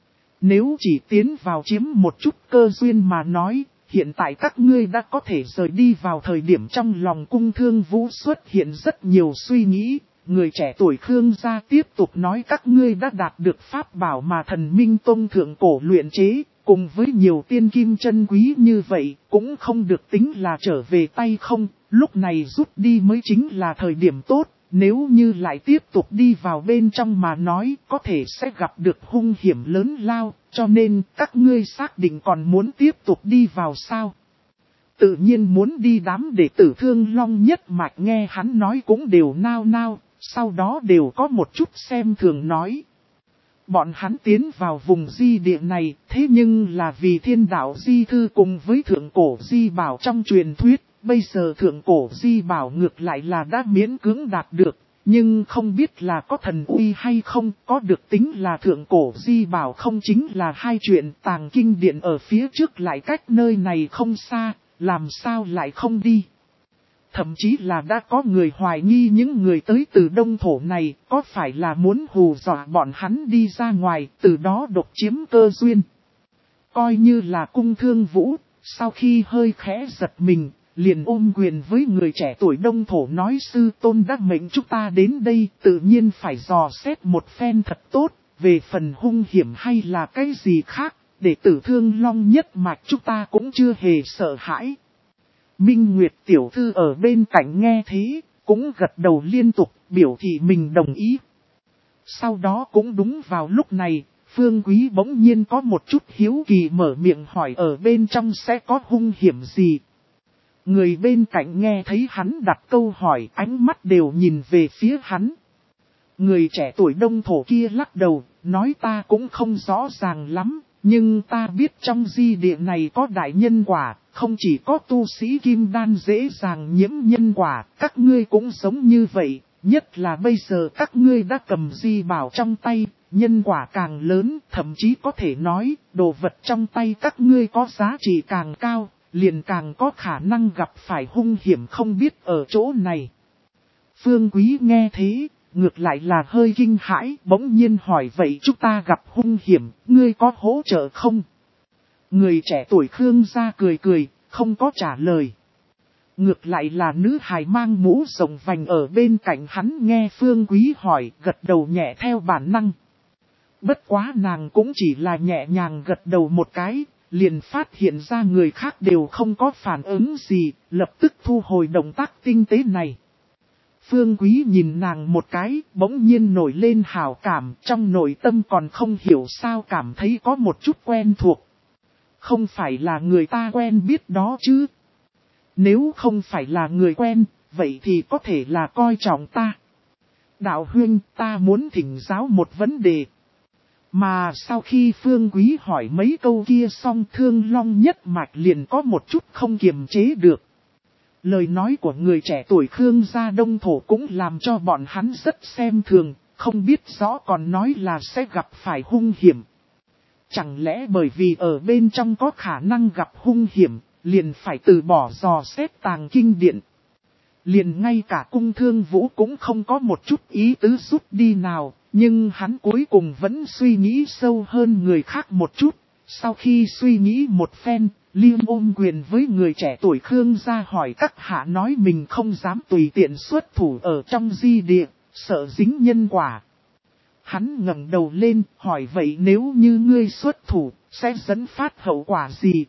Nếu chỉ tiến vào chiếm một chút cơ duyên mà nói, hiện tại các ngươi đã có thể rời đi vào thời điểm trong lòng Cung Thương Vũ xuất hiện rất nhiều suy nghĩ. Người trẻ tuổi Khương gia tiếp tục nói các ngươi đã đạt được pháp bảo mà Thần Minh Tông thượng cổ luyện chế, cùng với nhiều tiên kim chân quý như vậy, cũng không được tính là trở về tay không. Lúc này rút đi mới chính là thời điểm tốt, nếu như lại tiếp tục đi vào bên trong mà nói có thể sẽ gặp được hung hiểm lớn lao, cho nên các ngươi xác định còn muốn tiếp tục đi vào sao? Tự nhiên muốn đi. Đám đệ tử Thương Long nhất mạch nghe hắn nói cũng đều nao nao, sau đó đều có một chút xem thường nói. Bọn hắn tiến vào vùng di địa này, thế nhưng là vì Thiên Đạo Di Thư cùng với Thượng Cổ Di Bảo trong truyền thuyết. Bây giờ Thượng Cổ Di Bảo ngược lại là đã miễn cưỡng đạt được, nhưng không biết là có thần uy hay không, có được tính là Thượng Cổ Di Bảo không chính là hai chuyện. Tàng kinh điện ở phía trước lại cách nơi này không xa, làm sao lại không đi. Thậm chí là đã có người hoài nghi những người tới từ đông thổ này có phải là muốn hù dọa bọn hắn đi ra ngoài, từ đó độc chiếm cơ duyên. Coi như là Cung Thương Vũ, sau khi hơi khẽ giật mình, liền ôm quyền với người trẻ tuổi đông thổ nói sư tôn đã mệnh chúng ta đến đây, tự nhiên phải dò xét một phen thật tốt, về phần hung hiểm hay là cái gì khác, để tử Thương Long nhất mạch chúng ta cũng chưa hề sợ hãi. Minh Nguyệt tiểu thư ở bên cạnh nghe thế, cũng gật đầu liên tục, biểu thị mình đồng ý. Sau đó cũng đúng vào lúc này, Phương Quý bỗng nhiên có một chút hiếu kỳ mở miệng hỏi ở bên trong sẽ có hung hiểm gì. Người bên cạnh nghe thấy hắn đặt câu hỏi, ánh mắt đều nhìn về phía hắn. Người trẻ tuổi đông thổ kia lắc đầu, nói ta cũng không rõ ràng lắm, nhưng ta biết trong di địa này có đại nhân quả, không chỉ có tu sĩ kim đan dễ dàng nhiễm nhân quả, các ngươi cũng giống như vậy, nhất là bây giờ các ngươi đã cầm di bảo trong tay, nhân quả càng lớn, thậm chí có thể nói, đồ vật trong tay các ngươi có giá trị càng cao, liền càng có khả năng gặp phải hung hiểm không biết ở chỗ này. Phương Quý nghe thế, ngược lại là hơi kinh hãi, bỗng nhiên hỏi vậy chúng ta gặp hung hiểm, ngươi có hỗ trợ không? Người trẻ tuổi Khương gia cười cười, không có trả lời. Ngược lại là nữ hài mang mũ rộng vành ở bên cạnh hắn nghe Phương Quý hỏi, gật đầu nhẹ theo bản năng. Bất quá nàng cũng chỉ là nhẹ nhàng gật đầu một cái, liền phát hiện ra người khác đều không có phản ứng gì, lập tức thu hồi động tác tinh tế này. Phương Quý nhìn nàng một cái, bỗng nhiên nổi lên hảo cảm, trong nội tâm còn không hiểu sao cảm thấy có một chút quen thuộc. Không phải là người ta quen biết đó chứ. Nếu không phải là người quen, vậy thì có thể là coi trọng ta. Đạo huynh, ta muốn thỉnh giáo một vấn đề. Mà sau khi Phương Quý hỏi mấy câu kia xong, Thương Long nhất mạch liền có một chút không kiềm chế được. Lời nói của người trẻ tuổi Khương gia đông thổ cũng làm cho bọn hắn rất xem thường, không biết rõ còn nói là sẽ gặp phải hung hiểm. Chẳng lẽ bởi vì ở bên trong có khả năng gặp hung hiểm, liền phải từ bỏ dò xét tàng kinh điện. Liền ngay cả cung Thương Vũ cũng không có một chút ý tứ rút đi nào, nhưng hắn cuối cùng vẫn suy nghĩ sâu hơn người khác một chút. Sau khi suy nghĩ một phen, Liêm ôm quyền với người trẻ tuổi Khương gia hỏi các hạ nói mình không dám tùy tiện xuất thủ ở trong di địa, sợ dính nhân quả. Hắn ngẩng đầu lên, hỏi vậy nếu như ngươi xuất thủ, sẽ dẫn phát hậu quả gì?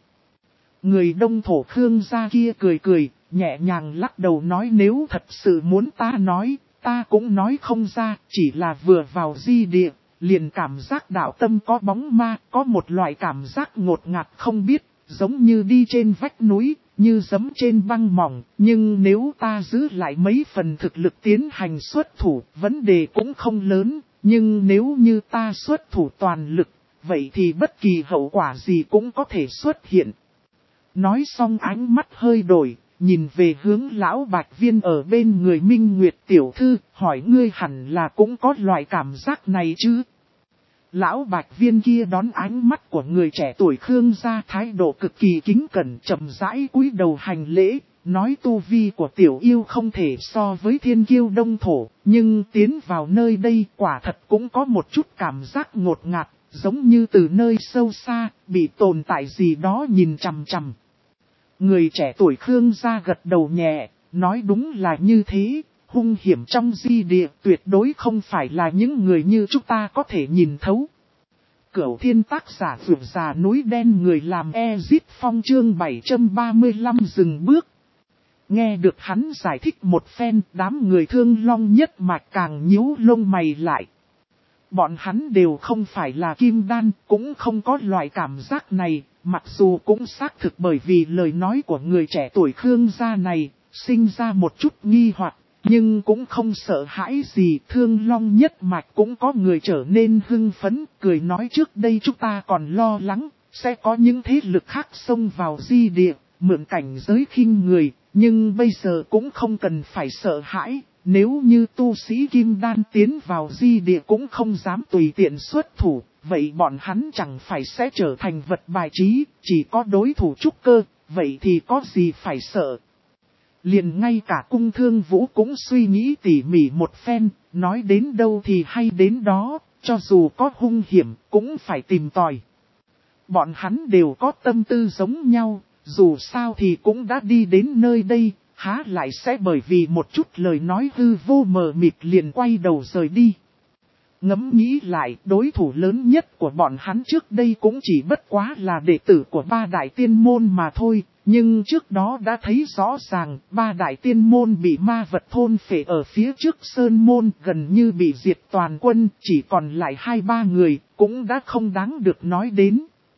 Người đông thổ Khương gia kia cười cười, nhẹ nhàng lắc đầu nói nếu thật sự muốn ta nói, ta cũng nói không ra, chỉ là vừa vào di địa, liền cảm giác đạo tâm có bóng ma, có một loại cảm giác ngột ngạt không biết, giống như đi trên vách núi, như giẫm trên băng mỏng, nhưng nếu ta giữ lại mấy phần thực lực tiến hành xuất thủ, vấn đề cũng không lớn, nhưng nếu như ta xuất thủ toàn lực, vậy thì bất kỳ hậu quả gì cũng có thể xuất hiện. Nói xong ánh mắt hơi đổi, nhìn về hướng lão Bạch Viên ở bên người Minh Nguyệt tiểu thư, hỏi ngươi hẳn là cũng có loại cảm giác này chứ? Lão Bạch Viên kia đón ánh mắt của người trẻ tuổi Khương gia thái độ cực kỳ kính cẩn chậm rãi cúi đầu hành lễ, nói tu vi của tiểu yêu không thể so với thiên kiêu đông thổ, nhưng tiến vào nơi đây quả thật cũng có một chút cảm giác ngột ngạt, giống như từ nơi sâu xa, bị tồn tại gì đó nhìn chằm chằm. Người trẻ tuổi Khương gia gật đầu nhẹ, nói đúng là như thế, hung hiểm trong di địa tuyệt đối không phải là những người như chúng ta có thể nhìn thấu. Cửu thiên tác giả vượt già núi đen người làm Ezit Phong chương bảy trăm ba mươi lăm dừng bước. Nghe được hắn giải thích một phen, đám người Thương Long nhất mạch càng nhíu lông mày lại. Bọn hắn đều không phải là kim đan, cũng không có loại cảm giác này, mặc dù cũng xác thực bởi vì lời nói của người trẻ tuổi Khương gia này, sinh ra một chút nghi hoặc, nhưng cũng không sợ hãi gì. Thương Long nhất mạch cũng có người trở nên hưng phấn, cười nói trước đây chúng ta còn lo lắng, sẽ có những thế lực khác xông vào di địa, mượn cảnh giới khinh người, nhưng bây giờ cũng không cần phải sợ hãi. Nếu như tu sĩ kim đan tiến vào di địa cũng không dám tùy tiện xuất thủ, vậy bọn hắn chẳng phải sẽ trở thành vật bài trí, chỉ có đối thủ trúc cơ, vậy thì có gì phải sợ. Liền ngay cả cung Thương Vũ cũng suy nghĩ tỉ mỉ một phen, nói đến đâu thì hay đến đó, cho dù có hung hiểm cũng phải tìm tòi. Bọn hắn đều có tâm tư giống nhau, dù sao thì cũng đã đi đến nơi đây. Há lại sẽ bởi vì một chút lời nói hư vô mờ mịt liền quay đầu rời đi. Ngẫm nghĩ lại, đối thủ lớn nhất của bọn hắn trước đây cũng chỉ bất quá là đệ tử của ba đại tiên môn mà thôi. Nhưng trước đó đã thấy rõ ràng, ba đại tiên môn bị ma vật thôn phệ ở phía trước sơn môn gần như bị diệt toàn quân, chỉ còn lại hai ba người, cũng đã không đáng được nói đến.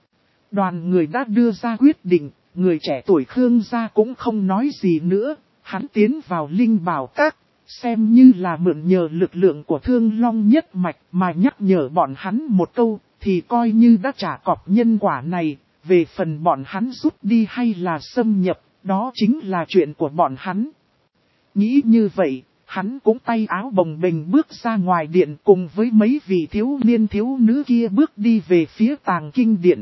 Đoàn người đã đưa ra quyết định. Người trẻ tuổi Khương gia cũng không nói gì nữa, hắn tiến vào Linh Bảo Các, xem như là mượn nhờ lực lượng của Thương Long nhất mạch mà nhắc nhở bọn hắn một câu, thì coi như đã trả cọc nhân quả này, về phần bọn hắn rút đi hay là xâm nhập, đó chính là chuyện của bọn hắn. Nghĩ như vậy, hắn cũng tay áo bồng bềnh bước ra ngoài điện cùng với mấy vị thiếu niên thiếu nữ kia bước đi về phía tàng kinh điện.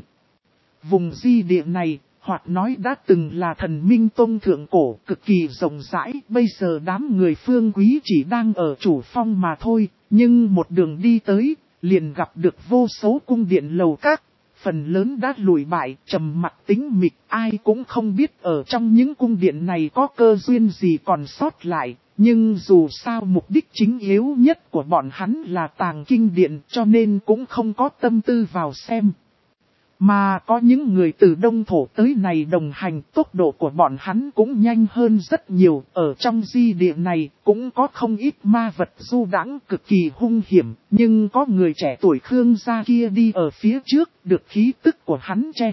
Vùng di địa này, hoặc nói đã từng là thần minh tông thượng cổ cực kỳ rộng rãi, bây giờ đám người Phương Quý chỉ đang ở chủ phong mà thôi, nhưng một đường đi tới, liền gặp được vô số cung điện lầu các, phần lớn đã lùi bại, trầm mặc tĩnh mịch, ai cũng không biết ở trong những cung điện này có cơ duyên gì còn sót lại, nhưng dù sao mục đích chính yếu nhất của bọn hắn là tàng kinh điện cho nên cũng không có tâm tư vào xem. Mà có những người từ đông thổ tới này đồng hành, tốc độ của bọn hắn cũng nhanh hơn rất nhiều. Ở trong di địa này cũng có không ít ma vật du đãng cực kỳ hung hiểm. Nhưng có người trẻ tuổi Khương gia kia đi ở phía trước, được khí tức của hắn che lấp.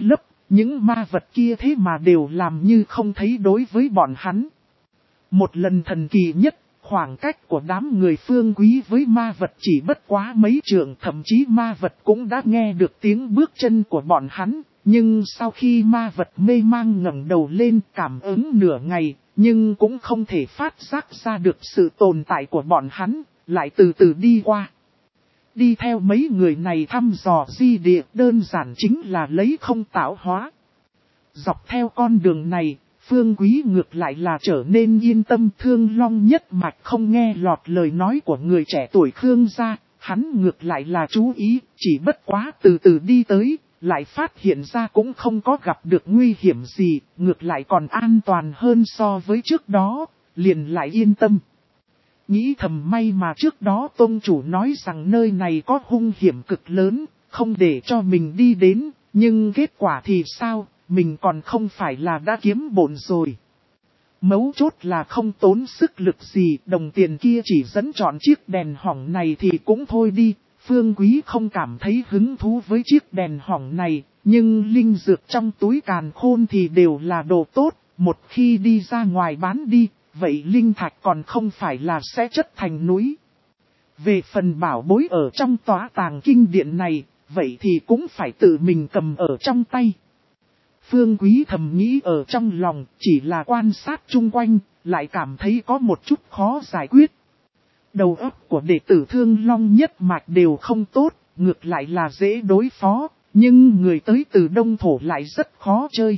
Những ma vật kia thế mà đều làm như không thấy đối với bọn hắn. Một lần thần kỳ nhất, khoảng cách của đám người Phương Quý với ma vật chỉ bất quá mấy trượng, thậm chí ma vật cũng đã nghe được tiếng bước chân của bọn hắn. Nhưng sau khi ma vật mê mang ngẩng đầu lên cảm ứng nửa ngày, nhưng cũng không thể phát giác ra được sự tồn tại của bọn hắn, lại từ từ đi qua. Đi theo mấy người này thăm dò di địa đơn giản chính là lấy không tạo hóa. Dọc theo con đường này, Phương Quý ngược lại là trở nên yên tâm. Thương Long nhất mạch không nghe lọt lời nói của người trẻ tuổi Khương gia, hắn ngược lại là chú ý, chỉ bất quá từ từ đi tới, lại phát hiện ra cũng không có gặp được nguy hiểm gì, ngược lại còn an toàn hơn so với trước đó, liền lại yên tâm. Nghĩ thầm may mà trước đó tôn chủ nói rằng nơi này có hung hiểm cực lớn, không để cho mình đi đến, nhưng kết quả thì sao, mình còn không phải là đã kiếm bộn rồi. Mấu chốt là không tốn sức lực gì, đồng tiền kia chỉ dẫn chọn chiếc đèn hỏng này thì cũng thôi đi. Phương Quý không cảm thấy hứng thú với chiếc đèn hỏng này, nhưng linh dược trong túi càn khôn thì đều là đồ tốt, một khi đi ra ngoài bán đi, vậy linh thạch còn không phải là sẽ chất thành núi. Về phần bảo bối ở trong tòa tàng kinh điện này, vậy thì cũng phải tự mình cầm ở trong tay. Phương Quý thầm nghĩ ở trong lòng, chỉ là quan sát chung quanh, lại cảm thấy có một chút khó giải quyết. Đầu óc của đệ tử Thương Long nhất mạch đều không tốt, ngược lại là dễ đối phó, nhưng người tới từ Đông Thổ lại rất khó chơi.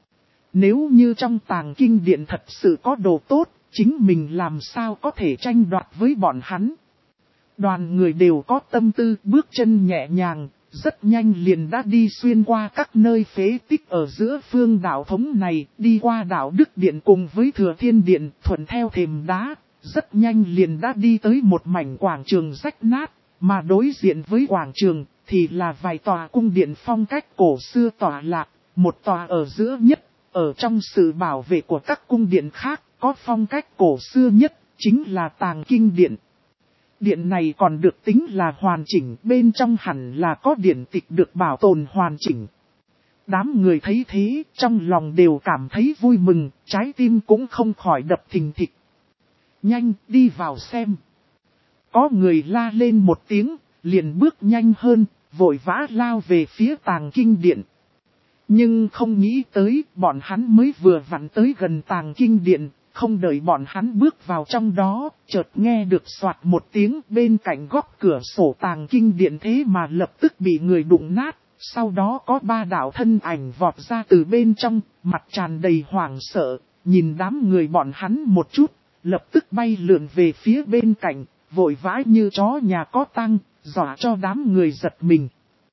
Nếu như trong tàng kinh điện thật sự có đồ tốt, chính mình làm sao có thể tranh đoạt với bọn hắn. Đoàn người đều có tâm tư, bước chân nhẹ nhàng, rất nhanh liền đã đi xuyên qua các nơi phế tích ở giữa phương đảo thống này, đi qua đảo Đức Điện cùng với Thừa Thiên Điện, thuận theo thềm đá, rất nhanh liền đã đi tới một mảnh quảng trường rách nát, mà đối diện với quảng trường thì là vài tòa cung điện phong cách cổ xưa tỏa lạc, một tòa ở giữa nhất, ở trong sự bảo vệ của các cung điện khác, có phong cách cổ xưa nhất, chính là Tàng Kinh Điện. Điện này còn được tính là hoàn chỉnh, bên trong hẳn là có điển tịch được bảo tồn hoàn chỉnh. Đám người thấy thế, trong lòng đều cảm thấy vui mừng, trái tim cũng không khỏi đập thình thịch. Nhanh, đi vào xem. Có người la lên một tiếng, liền bước nhanh hơn, vội vã lao về phía Tàng Kinh Điện. Nhưng không nghĩ tới, bọn hắn mới vừa vặn tới gần Tàng Kinh Điện, không đợi bọn hắn bước vào trong đó, chợt nghe được xoạt một tiếng bên cạnh góc cửa sổ Tàng Kinh Điện thế mà lập tức bị người đụng nát, sau đó có ba đạo thân ảnh vọt ra từ bên trong, mặt tràn đầy hoảng sợ, nhìn đám người bọn hắn một chút, lập tức bay lượn về phía bên cạnh, vội vã như chó nhà có tăng, dọa cho đám người giật mình.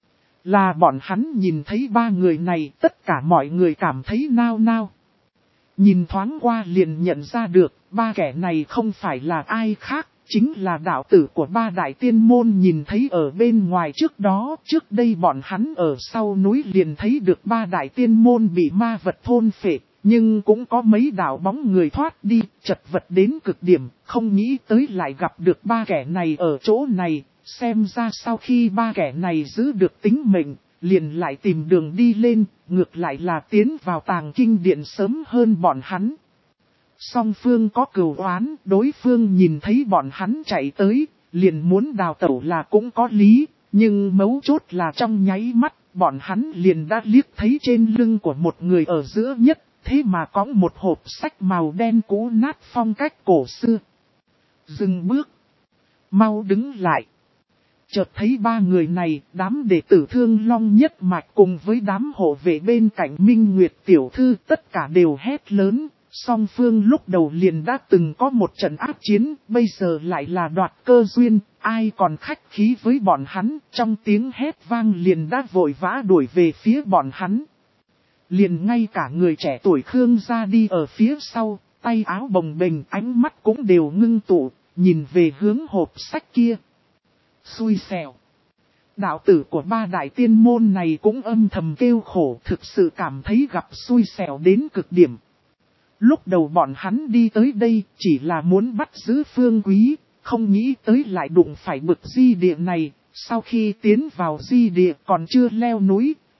Là bọn hắn nhìn thấy ba người này, tất cả mọi người cảm thấy nao nao. Nhìn thoáng qua liền nhận ra được, ba kẻ này không phải là ai khác, chính là đạo tử của ba đại tiên môn nhìn thấy ở bên ngoài trước đó. Trước đây bọn hắn ở sau núi liền thấy được ba đại tiên môn bị ma vật thôn phệ, nhưng cũng có mấy đạo bóng người thoát đi, chật vật đến cực điểm, không nghĩ tới lại gặp được ba kẻ này ở chỗ này. Xem ra sau khi ba kẻ này giữ được tính mệnh, liền lại tìm đường đi lên, ngược lại là tiến vào Tàng Kinh Điện sớm hơn bọn hắn. Song phương có cừu oán, đối phương nhìn thấy bọn hắn chạy tới, liền muốn đào tẩu là cũng có lý, nhưng mấu chốt là trong nháy mắt, bọn hắn liền đã liếc thấy trên lưng của một người ở giữa nhất, thế mà có một hộp sách màu đen cũ nát phong cách cổ xưa. Dừng bước, mau đứng lại. Chợt thấy ba người này, đám đệ tử Thương Long nhất mạch cùng với đám hộ vệ bên cạnh Minh Nguyệt tiểu thư tất cả đều hét lớn. Song phương lúc đầu liền đã từng có một trận ác chiến, bây giờ lại là đoạt cơ duyên, ai còn khách khí với bọn hắn, trong tiếng hét vang liền đã vội vã đuổi về phía bọn hắn. Liền ngay cả người trẻ tuổi Khương ra đi ở phía sau, tay áo bồng bềnh, ánh mắt cũng đều ngưng tụ, nhìn về hướng hộp sách kia. Xui xẻo. Đạo tử của ba đại tiên môn này cũng âm thầm kêu khổ, thực sự cảm thấy gặp xui xẻo đến cực điểm. Lúc đầu bọn hắn đi tới đây chỉ là muốn bắt giữ Phương Quý, không nghĩ tới lại đụng phải bực di địa này. Sau khi tiến vào di địa còn chưa leo núi,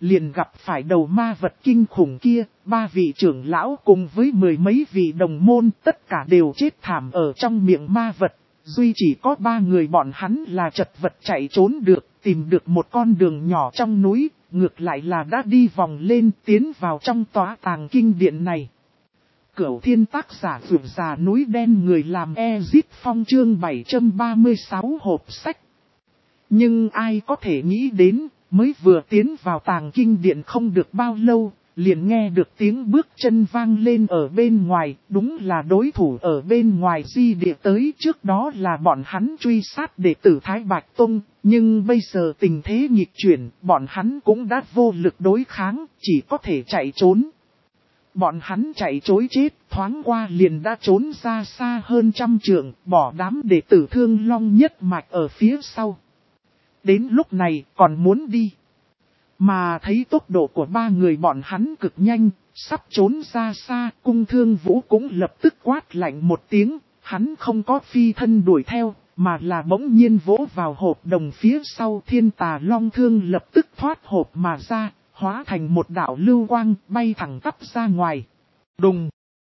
liền gặp phải đầu ma vật kinh khủng kia, ba vị trưởng lão cùng với mười mấy vị đồng môn tất cả đều chết thảm ở trong miệng ma vật. Duy chỉ có ba người bọn hắn là chật vật chạy trốn được, tìm được một con đường nhỏ trong núi, ngược lại là đã đi vòng lên tiến vào trong tòa tàng kinh điện này. Cửu thiên tác giả vượt già núi đen người làm Ezit Phong chương bảy trăm ba mươi sáu hộp sách. Nhưng ai có thể nghĩ đến, mới vừa tiến vào tàng kinh điện không được bao lâu, liền nghe được tiếng bước chân vang lên ở bên ngoài, đúng là đối thủ ở bên ngoài di địa tới. Trước đó là bọn hắn truy sát đệ tử Thái Bạch Tông, nhưng bây giờ tình thế nghịch chuyển, bọn hắn cũng đã vô lực đối kháng, chỉ có thể chạy trốn. Bọn hắn chạy trối chết, thoáng qua liền đã trốn ra xa hơn trăm trượng, bỏ đám đệ tử Thương Long nhất mạch ở phía sau. Đến lúc này còn muốn đi. Mà thấy tốc độ của ba người bọn hắn cực nhanh, sắp trốn ra xa, Cung Thương Vũ cũng lập tức quát lạnh một tiếng, hắn không có phi thân đuổi theo, mà là bỗng nhiên vỗ vào hộp đồng phía sau. Thiên Tà Long Thương lập tức thoát hộp mà ra, hóa thành một đạo lưu quang bay thẳng tắp ra ngoài. Đùng!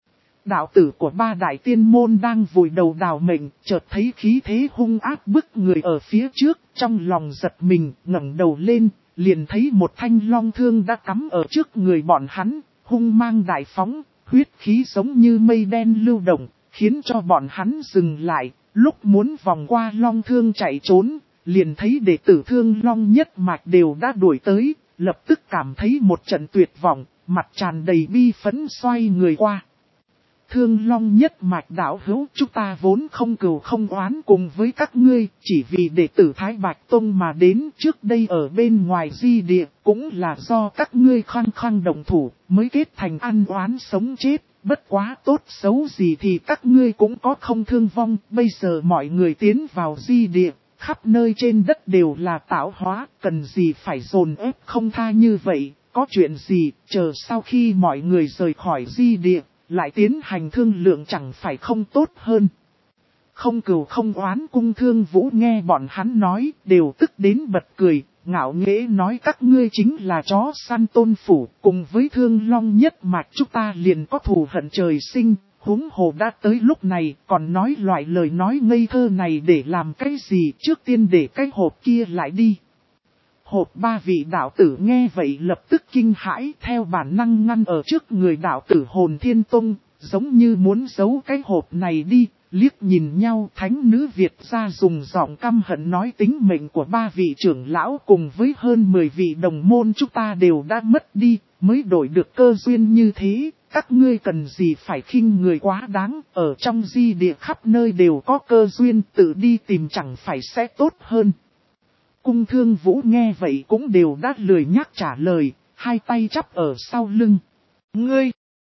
Đạo tử của ba đại tiên môn đang vùi đầu đào mệnh, chợt thấy khí thế hung ác bức người ở phía trước, trong lòng giật mình, ngẩng đầu lên, liền thấy một thanh long thương đã cắm ở trước người bọn hắn, hung mang đại phóng, huyết khí giống như mây đen lưu động, khiến cho bọn hắn dừng lại. Lúc muốn vòng qua long thương chạy trốn, liền thấy đệ tử Thương Long nhất mạch đều đã đuổi tới, lập tức cảm thấy một trận tuyệt vọng, mặt tràn đầy bi phẫn xoay người qua. Thương Long nhất mạch đạo hữu, chúng ta vốn không cừu không oán cùng với các ngươi, chỉ vì đệ tử Thái Bạch Tông mà đến. Trước đây ở bên ngoài di địa, cũng là do các ngươi khăng khăng đồng thủ, mới kết thành ăn oán sống chết. Bất quá tốt xấu gì thì các ngươi cũng có không thương vong. Bây giờ mọi người tiến vào di địa, khắp nơi trên đất đều là tạo hóa, cần gì phải dồn ép không tha như vậy. Có chuyện gì, chờ sau khi mọi người rời khỏi di địa, lại tiến hành thương lượng chẳng phải không tốt hơn. Không cừu không oán. Cung Thương Vũ nghe bọn hắn nói, đều tức đến bật cười, ngạo nghễ nói các ngươi chính là chó săn Tôn phủ, cùng với Thương Long nhất mạch chúng ta liền có thù hận trời sinh, huống hồ đã tới lúc này, còn nói loại lời nói ngây thơ này để làm cái gì. Trước tiên để cái hộp kia lại đi. Hộp ba vị đạo tử nghe vậy lập tức kinh hãi, theo bản năng ngăn ở trước người đạo tử Hồn Thiên Tông, giống như muốn giấu cái hộp này đi. Liếc nhìn nhau, thánh nữ Việt ra dùng giọng căm hận nói tính mệnh của ba vị trưởng lão cùng với hơn mười vị đồng môn chúng ta đều đã mất đi, mới đổi được cơ duyên như thế. Các ngươi cần gì phải khinh người quá đáng, ở trong di địa khắp nơi đều có cơ duyên, tự đi tìm chẳng phải sẽ tốt hơn. Cung Thương Vũ nghe vậy cũng đều đã lười nhắc trả lời, hai tay chắp ở sau lưng. Ngươi!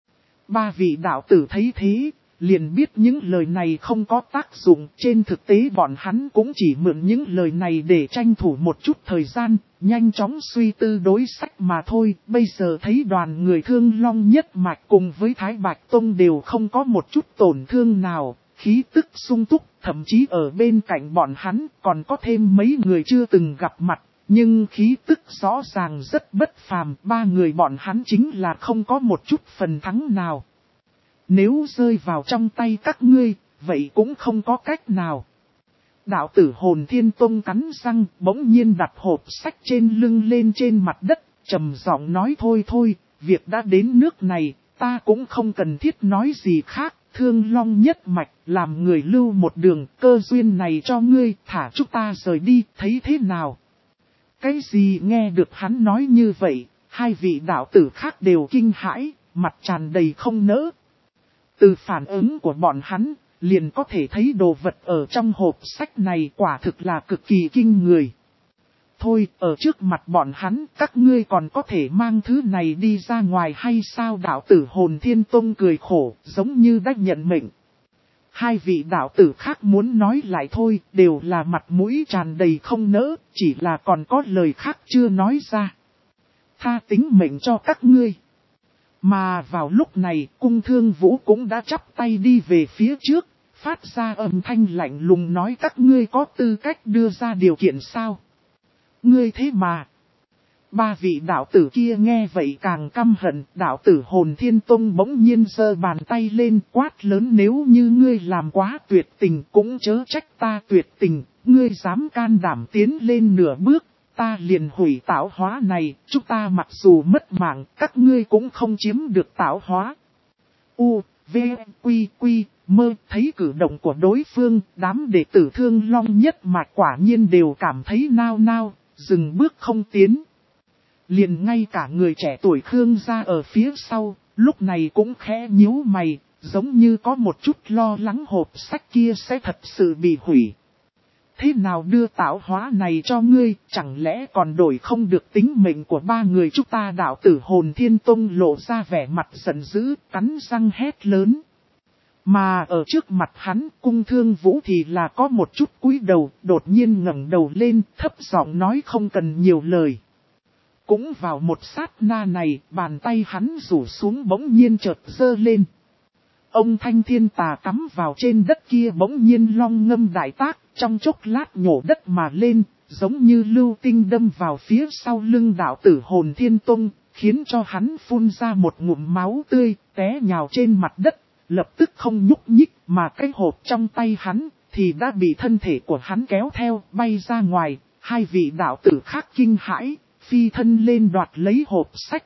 Ba vị đạo tử thấy thế, liền biết những lời này không có tác dụng. Trên thực tế bọn hắn cũng chỉ mượn những lời này để tranh thủ một chút thời gian, nhanh chóng suy tư đối sách mà thôi. Bây giờ thấy đoàn người Thương Long nhất mạch cùng với Thái Bạch Tông đều không có một chút tổn thương nào, khí tức sung túc, thậm chí ở bên cạnh bọn hắn còn có thêm mấy người chưa từng gặp mặt, nhưng khí tức rõ ràng rất bất phàm. Ba người bọn hắn chính là không có một chút phần thắng nào. Nếu rơi vào trong tay các ngươi, vậy cũng không có cách nào. Đạo tử Hồn Thiên Tông cắn răng, bỗng nhiên đặt hộp sách trên lưng lên trên mặt đất, trầm giọng nói thôi thôi, việc đã đến nước này, ta cũng không cần thiết nói gì khác. Thương Long nhất mạch, làm người lưu một đường, cơ duyên này cho ngươi, thả chúng ta rời đi, thấy thế nào? Cái gì? Nghe được hắn nói như vậy, hai vị đạo tử khác đều kinh hãi, mặt tràn đầy không nỡ. Từ phản ứng của bọn hắn, liền có thể thấy đồ vật ở trong hộp sách này quả thực là cực kỳ kinh người. Thôi, ở trước mặt bọn hắn, các ngươi còn có thể mang thứ này đi ra ngoài hay sao? Đạo tử Hồn Thiên Tông cười khổ, giống như đã nhận mệnh. Hai vị đạo tử khác muốn nói lại thôi, đều là mặt mũi tràn đầy không nỡ, chỉ là còn có lời khác chưa nói ra. Tha tính mệnh cho các ngươi. Mà vào lúc này, Cung Thương Vũ cũng đã chắp tay đi về phía trước, phát ra âm thanh lạnh lùng nói các ngươi có tư cách đưa ra điều kiện sao? Ngươi thế mà. Ba vị đạo tử kia nghe vậy càng căm hận, đạo tử Hồn Thiên Tông bỗng nhiên giơ bàn tay lên quát lớn, nếu như ngươi làm quá tuyệt tình cũng chớ trách ta tuyệt tình, ngươi dám can đảm tiến lên nửa bước, ta liền hủy tạo hóa này, chúng ta mặc dù mất mạng, các ngươi cũng không chiếm được tạo hóa. U, V, Quy, Quy, Mơ, thấy cử động của đối phương, đám đệ tử Thương Long nhất mạch quả nhiên đều cảm thấy nao nao, dừng bước không tiến. Liền ngay cả người trẻ tuổi Khương gia ở phía sau, lúc này cũng khẽ nhíu mày, giống như có một chút lo lắng hộp sách kia sẽ thật sự bị hủy. Thế nào đưa tạo hóa này cho ngươi, chẳng lẽ còn đổi không được tính mệnh của ba người chúng ta? Đạo tử Hồn Thiên Tông lộ ra vẻ mặt giận dữ, cắn răng hét lớn. Mà ở trước mặt hắn, Cung Thương Vũ thì là có một chút cúi đầu, đột nhiên ngẩng đầu lên, thấp giọng nói không cần nhiều lời. Cũng vào một sát na này, bàn tay hắn rủ xuống bỗng nhiên chợt giơ lên. Ông Thanh Thiên Tà cắm vào trên đất kia bỗng nhiên long ngâm đại tác, trong chốc lát nhổ đất mà lên, giống như lưu tinh đâm vào phía sau lưng đạo tử Hồn Thiên Tông, khiến cho hắn phun ra một ngụm máu tươi, té nhào trên mặt đất, lập tức không nhúc nhích, mà cái hộp trong tay hắn thì đã bị thân thể của hắn kéo theo, bay ra ngoài. Hai vị đạo tử khác kinh hãi, phi thân lên đoạt lấy hộp sách.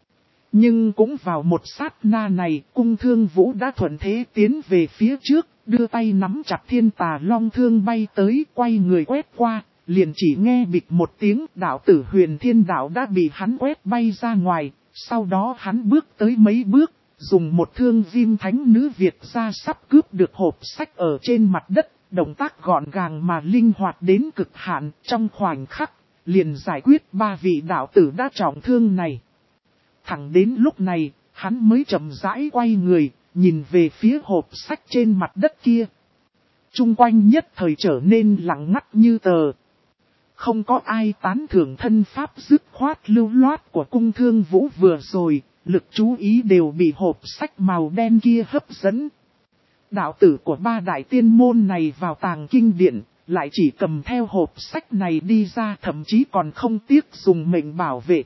Nhưng cũng vào một sát na này, Cung Thương Vũ đã thuận thế tiến về phía trước, đưa tay nắm chặt Thiên Tà Long thương bay tới, quay người quét qua, liền chỉ nghe bịch một tiếng, đạo tử Huyền Thiên Đạo đã bị hắn quét bay ra ngoài, sau đó hắn bước tới mấy bước, dùng một thương viêm thánh nữ Việt ra sắp cướp được hộp sách ở trên mặt đất, động tác gọn gàng mà linh hoạt đến cực hạn, trong khoảnh khắc, liền giải quyết ba vị đạo tử đã trọng thương này. Thẳng đến lúc này, hắn mới chậm rãi quay người, nhìn về phía hộp sách trên mặt đất kia. Trung quanh nhất thời trở nên lặng ngắt như tờ. Không có ai tán thưởng thân pháp dứt khoát lưu loát của Cung Thương Vũ vừa rồi, lực chú ý đều bị hộp sách màu đen kia hấp dẫn. Đạo tử của ba đại tiên môn này vào tàng kinh điện, lại chỉ cầm theo hộp sách này đi ra, thậm chí còn không tiếc dùng mệnh bảo vệ.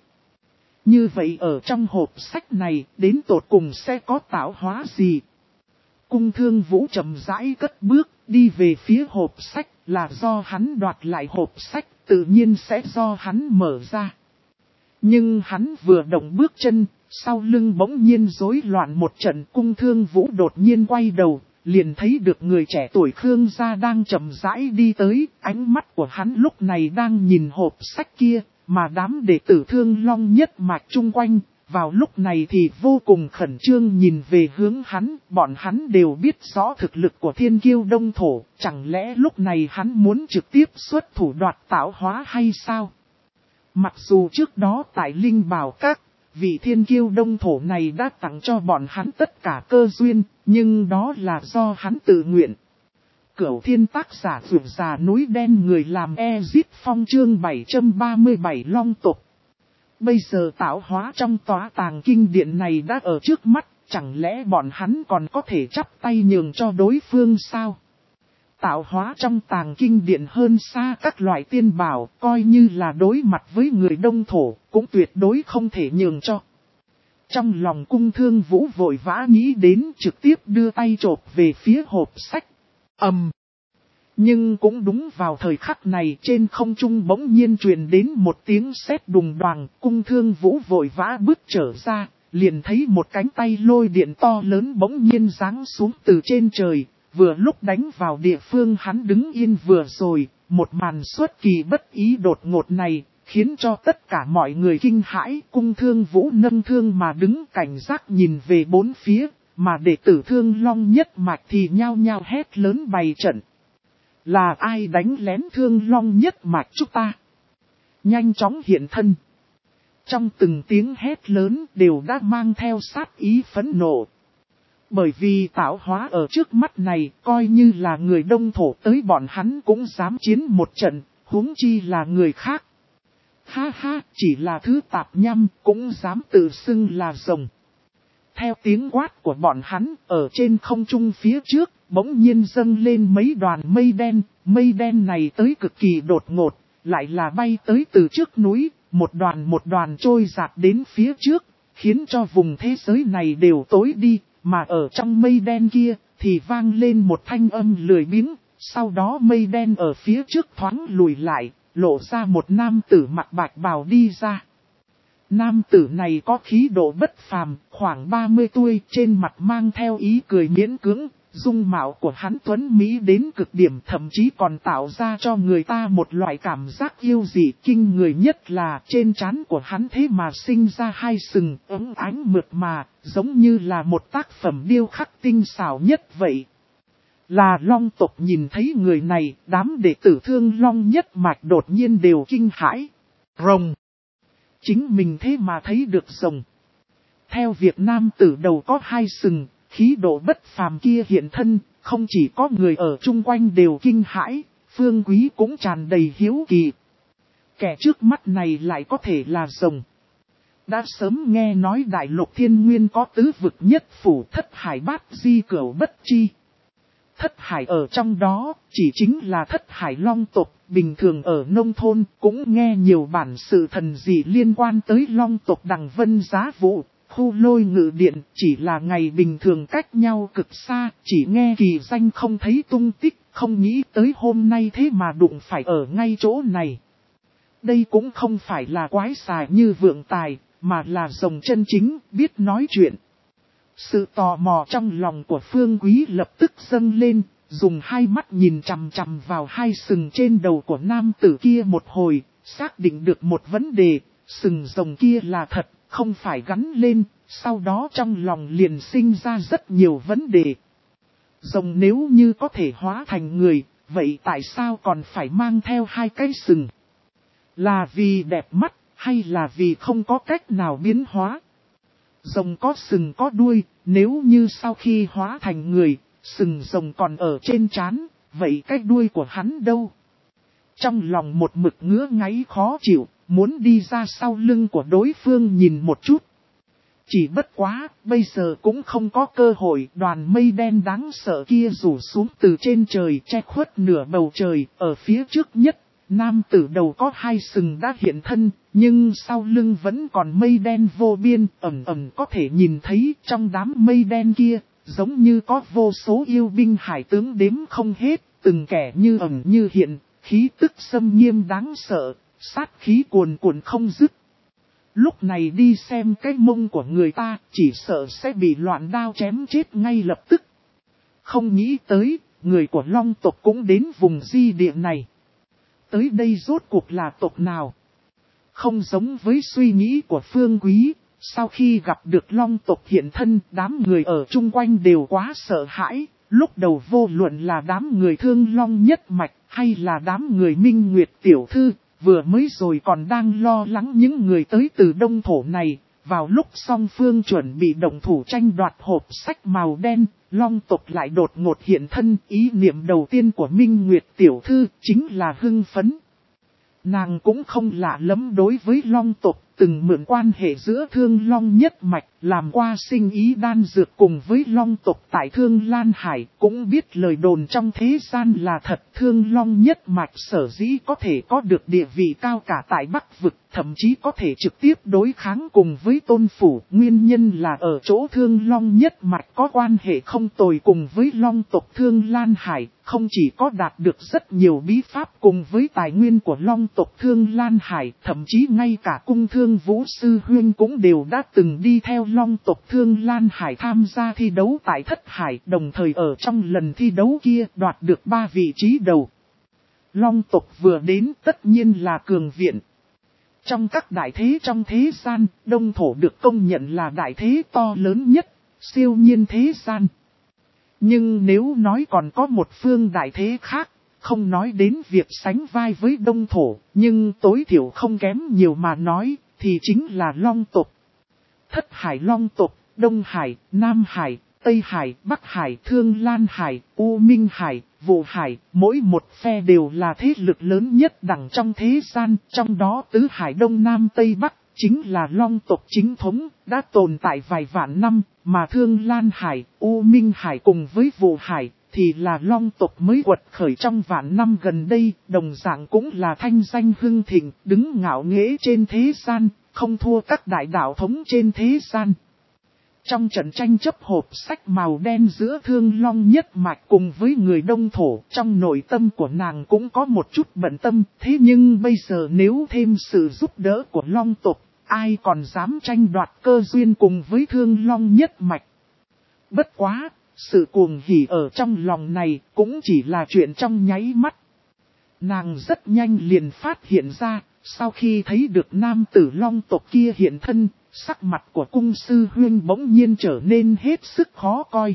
Như vậy ở trong hộp sách này, đến tột cùng sẽ có tạo hóa gì? Cung Thương Vũ chậm rãi cất bước, đi về phía hộp sách, là do hắn đoạt lại hộp sách, tự nhiên sẽ do hắn mở ra. Nhưng hắn vừa động bước chân, sau lưng bỗng nhiên rối loạn một trận. Cung Thương Vũ đột nhiên quay đầu, liền thấy được người trẻ tuổi Khương gia đang chậm rãi đi tới, ánh mắt của hắn lúc này đang nhìn hộp sách kia, mà đám đệ tử Thương Long nhất mạch chung quanh, vào lúc này thì vô cùng khẩn trương nhìn về hướng hắn, bọn hắn đều biết rõ thực lực của Thiên Kiêu Đông Thổ, chẳng lẽ lúc này hắn muốn trực tiếp xuất thủ đoạt tạo hóa hay sao? Mặc dù trước đó tại Linh Bảo Các, vị Thiên Kiêu Đông Thổ này đã tặng cho bọn hắn tất cả cơ duyên, nhưng đó là do hắn tự nguyện. Cửu Thiên tác giả Vượt Già Núi Đen, người làm Ezit Phong chương bảy trăm ba mươi bảy Long Tộc. Bây giờ tạo hóa trong tòa tàng kinh điện này đã ở trước mắt, chẳng lẽ bọn hắn còn có thể chắp tay nhường cho đối phương sao? Tạo hóa trong tàng kinh điện hơn xa các loại tiên bảo, coi như là đối mặt với người Đông Thổ, cũng tuyệt đối không thể nhường cho. Trong lòng Cung Thương Vũ vội vã nghĩ đến, trực tiếp đưa tay chộp về phía hộp sách. ầm. Um. Nhưng cũng đúng vào thời khắc này, trên không trung bỗng nhiên truyền đến một tiếng sét đùng đoàng. Cung Thương Vũ vội vã bước trở ra, liền thấy một cánh tay lôi điện to lớn bỗng nhiên giáng xuống từ trên trời, vừa lúc đánh vào địa phương hắn đứng yên vừa rồi. Một màn xuất kỳ bất ý đột ngột này, khiến cho tất cả mọi người kinh hãi. Cung Thương Vũ nâng thương mà đứng cảnh giác nhìn về bốn phía, mà đệ tử Thương Long nhất mạch thì nhao nhao hét lớn bày trận. Là ai đánh lén Thương Long nhất mạch chúng ta? Nhanh chóng hiện thân. Trong từng tiếng hét lớn đều đã mang theo sát ý phẫn nộ. Bởi vì tạo hóa ở trước mắt này, coi như là người Đông Thổ tới bọn hắn cũng dám chiến một trận, huống chi là người khác. Ha ha, chỉ là thứ tạp nhăm, cũng dám tự xưng là rồng. Theo tiếng quát của bọn hắn, ở trên không trung phía trước, bỗng nhiên dâng lên mấy đoàn mây đen. Mây đen này tới cực kỳ đột ngột, lại là bay tới từ trước núi, một đoàn một đoàn trôi dạt đến phía trước, khiến cho vùng thế giới này đều tối đi, mà ở trong mây đen kia, thì vang lên một thanh âm lười biếng, sau đó mây đen ở phía trước thoáng lùi lại, lộ ra một nam tử mặc bạch bào đi ra. Nam tử này có khí độ bất phàm, khoảng ba mươi tuổi, trên mặt mang theo ý cười miễn cưỡng, dung mạo của hắn tuấn mỹ đến cực điểm, thậm chí còn tạo ra cho người ta một loại cảm giác yêu dị. Kinh người nhất là trên trán của hắn thế mà sinh ra hai sừng óng ánh mượt mà, giống như là một tác phẩm điêu khắc tinh xảo nhất vậy. Là Long tộc. Nhìn thấy người này, đám đệ tử Thương Long nhất mạch đột nhiên đều kinh hãi. Rồng! Chính mình thế mà thấy được rồng. Theo việc nam tử đầu có hai sừng, khí độ bất phàm kia hiện thân, không chỉ có người ở chung quanh đều kinh hãi, Phương Quý cũng tràn đầy hiếu kỳ. Kẻ trước mắt này lại có thể là rồng. Đã sớm nghe nói đại lục thiên nguyên có tứ vực nhất phủ thất hải bát di cửu bất chi. Thất hải ở trong đó, chỉ chính là thất hải long tộc, bình thường ở nông thôn cũng nghe nhiều bản sự thần dị liên quan tới long tộc Đằng Vân Giá Vũ, Khu Lôi Ngự Điện, chỉ là ngày bình thường cách nhau cực xa, chỉ nghe kỳ danh không thấy tung tích, không nghĩ tới hôm nay thế mà đụng phải ở ngay chỗ này. Đây cũng không phải là quái xài như vượng tài, mà là rồng chân chính, biết nói chuyện. Sự tò mò trong lòng của Phương Quý lập tức dâng lên, dùng hai mắt nhìn chằm chằm vào hai sừng trên đầu của nam tử kia một hồi, xác định được một vấn đề, sừng rồng kia là thật, không phải gắn lên, sau đó trong lòng liền sinh ra rất nhiều vấn đề. Rồng nếu như có thể hóa thành người, vậy tại sao còn phải mang theo hai cái sừng? Là vì đẹp mắt, hay là vì không có cách nào biến hóa? Rồng có sừng có đuôi, nếu như sau khi hóa thành người, sừng rồng còn ở trên trán, vậy cái đuôi của hắn đâu? Trong lòng một mực ngứa ngáy khó chịu, muốn đi ra sau lưng của đối phương nhìn một chút. Chỉ bất quá, bây giờ cũng không có cơ hội. Đoàn mây đen đáng sợ kia rủ xuống từ trên trời, che khuất nửa bầu trời, ở phía trước nhất. Nam tử đầu có hai sừng đã hiện thân, nhưng sau lưng vẫn còn mây đen vô biên, ẩn ẩn có thể nhìn thấy trong đám mây đen kia, giống như có vô số yêu binh hải tướng đếm không hết, từng kẻ như ẩn như hiện, khí tức xâm nghiêm đáng sợ, sát khí cuồn cuộn không dứt. Lúc này đi xem cái mông của người ta, chỉ sợ sẽ bị loạn đao chém chết ngay lập tức. Không nghĩ tới, người của Long tộc cũng đến vùng di địa này. Tới đây rốt cuộc là tộc nào? Không giống với suy nghĩ của Phương Quý, sau khi gặp được Long tộc hiện thân, đám người ở chung quanh đều quá sợ hãi. Lúc đầu vô luận là đám người Thương Long nhất mạch, hay là đám người Minh Nguyệt tiểu thư, vừa mới rồi còn đang lo lắng những người tới từ đông thổ này. Vào lúc song phương chuẩn bị động thủ tranh đoạt hộp sách màu đen, Long tộc lại đột ngột hiện thân. Ý niệm đầu tiên của Minh Nguyệt tiểu thư chính là hưng phấn. Nàng cũng không lạ lắm đối với Long tộc, từng mượn quan hệ giữa Thương Long nhất mạch, làm qua sinh ý đan dược cùng với Long tộc tại Thương Lan Hải, cũng biết lời đồn trong thế gian là thật. Thương Long nhất mạch sở dĩ có thể có được địa vị cao cả tại Bắc Vực, thậm chí có thể trực tiếp đối kháng cùng với Tôn Phủ, nguyên nhân là ở chỗ Thương Long nhất mạch có quan hệ không tồi cùng với Long tộc Thương Lan Hải, không chỉ có đạt được rất nhiều bí pháp cùng với tài nguyên của Long tộc Thương Lan Hải, thậm chí ngay cả cung Thương Vũ Sư Huyên cũng đều đã từng đi theo Long tộc Thương Lan Hải tham gia thi đấu tại Thất Hải, đồng thời ở trong lần thi đấu kia đoạt được ba vị trí đầu. Long tộc vừa đến tất nhiên là cường viện. Trong các đại thế trong thế gian, đông thổ được công nhận là đại thế to lớn nhất, siêu nhiên thế gian. Nhưng nếu nói còn có một phương đại thế khác, không nói đến việc sánh vai với đông thổ, nhưng tối thiểu không kém nhiều mà nói, thì chính là Long tộc. Thất Hải Long tộc, Đông Hải, Nam Hải, Tây Hải, Bắc Hải, Thương Lan Hải, U Minh Hải, Vụ Hải, mỗi một phe đều là thế lực lớn nhất đẳng trong thế gian, trong đó tứ hải Đông Nam Tây Bắc, chính là Long tộc chính thống, đã tồn tại vài vạn năm, mà Thương Lan Hải, U Minh Hải cùng với Vụ Hải, thì là long tộc mới quật khởi trong vạn năm gần đây, đồng dạng cũng là thanh danh hưng thịnh, đứng ngạo nghễ trên thế gian, không thua các đại đạo thống trên thế gian. Trong trận tranh chấp hộp sách màu đen giữa Thương Long nhất mạch cùng với người Đông Thổ, trong nội tâm của nàng cũng có một chút bận tâm, thế nhưng bây giờ nếu thêm sự giúp đỡ của Long tộc, ai còn dám tranh đoạt cơ duyên cùng với Thương Long nhất mạch. Bất quá, sự cuồng hỉ ở trong lòng này cũng chỉ là chuyện trong nháy mắt. Nàng rất nhanh liền phát hiện ra, sau khi thấy được nam tử Long tộc kia hiện thân, sắc mặt của cung sư huyên bỗng nhiên trở nên hết sức khó coi.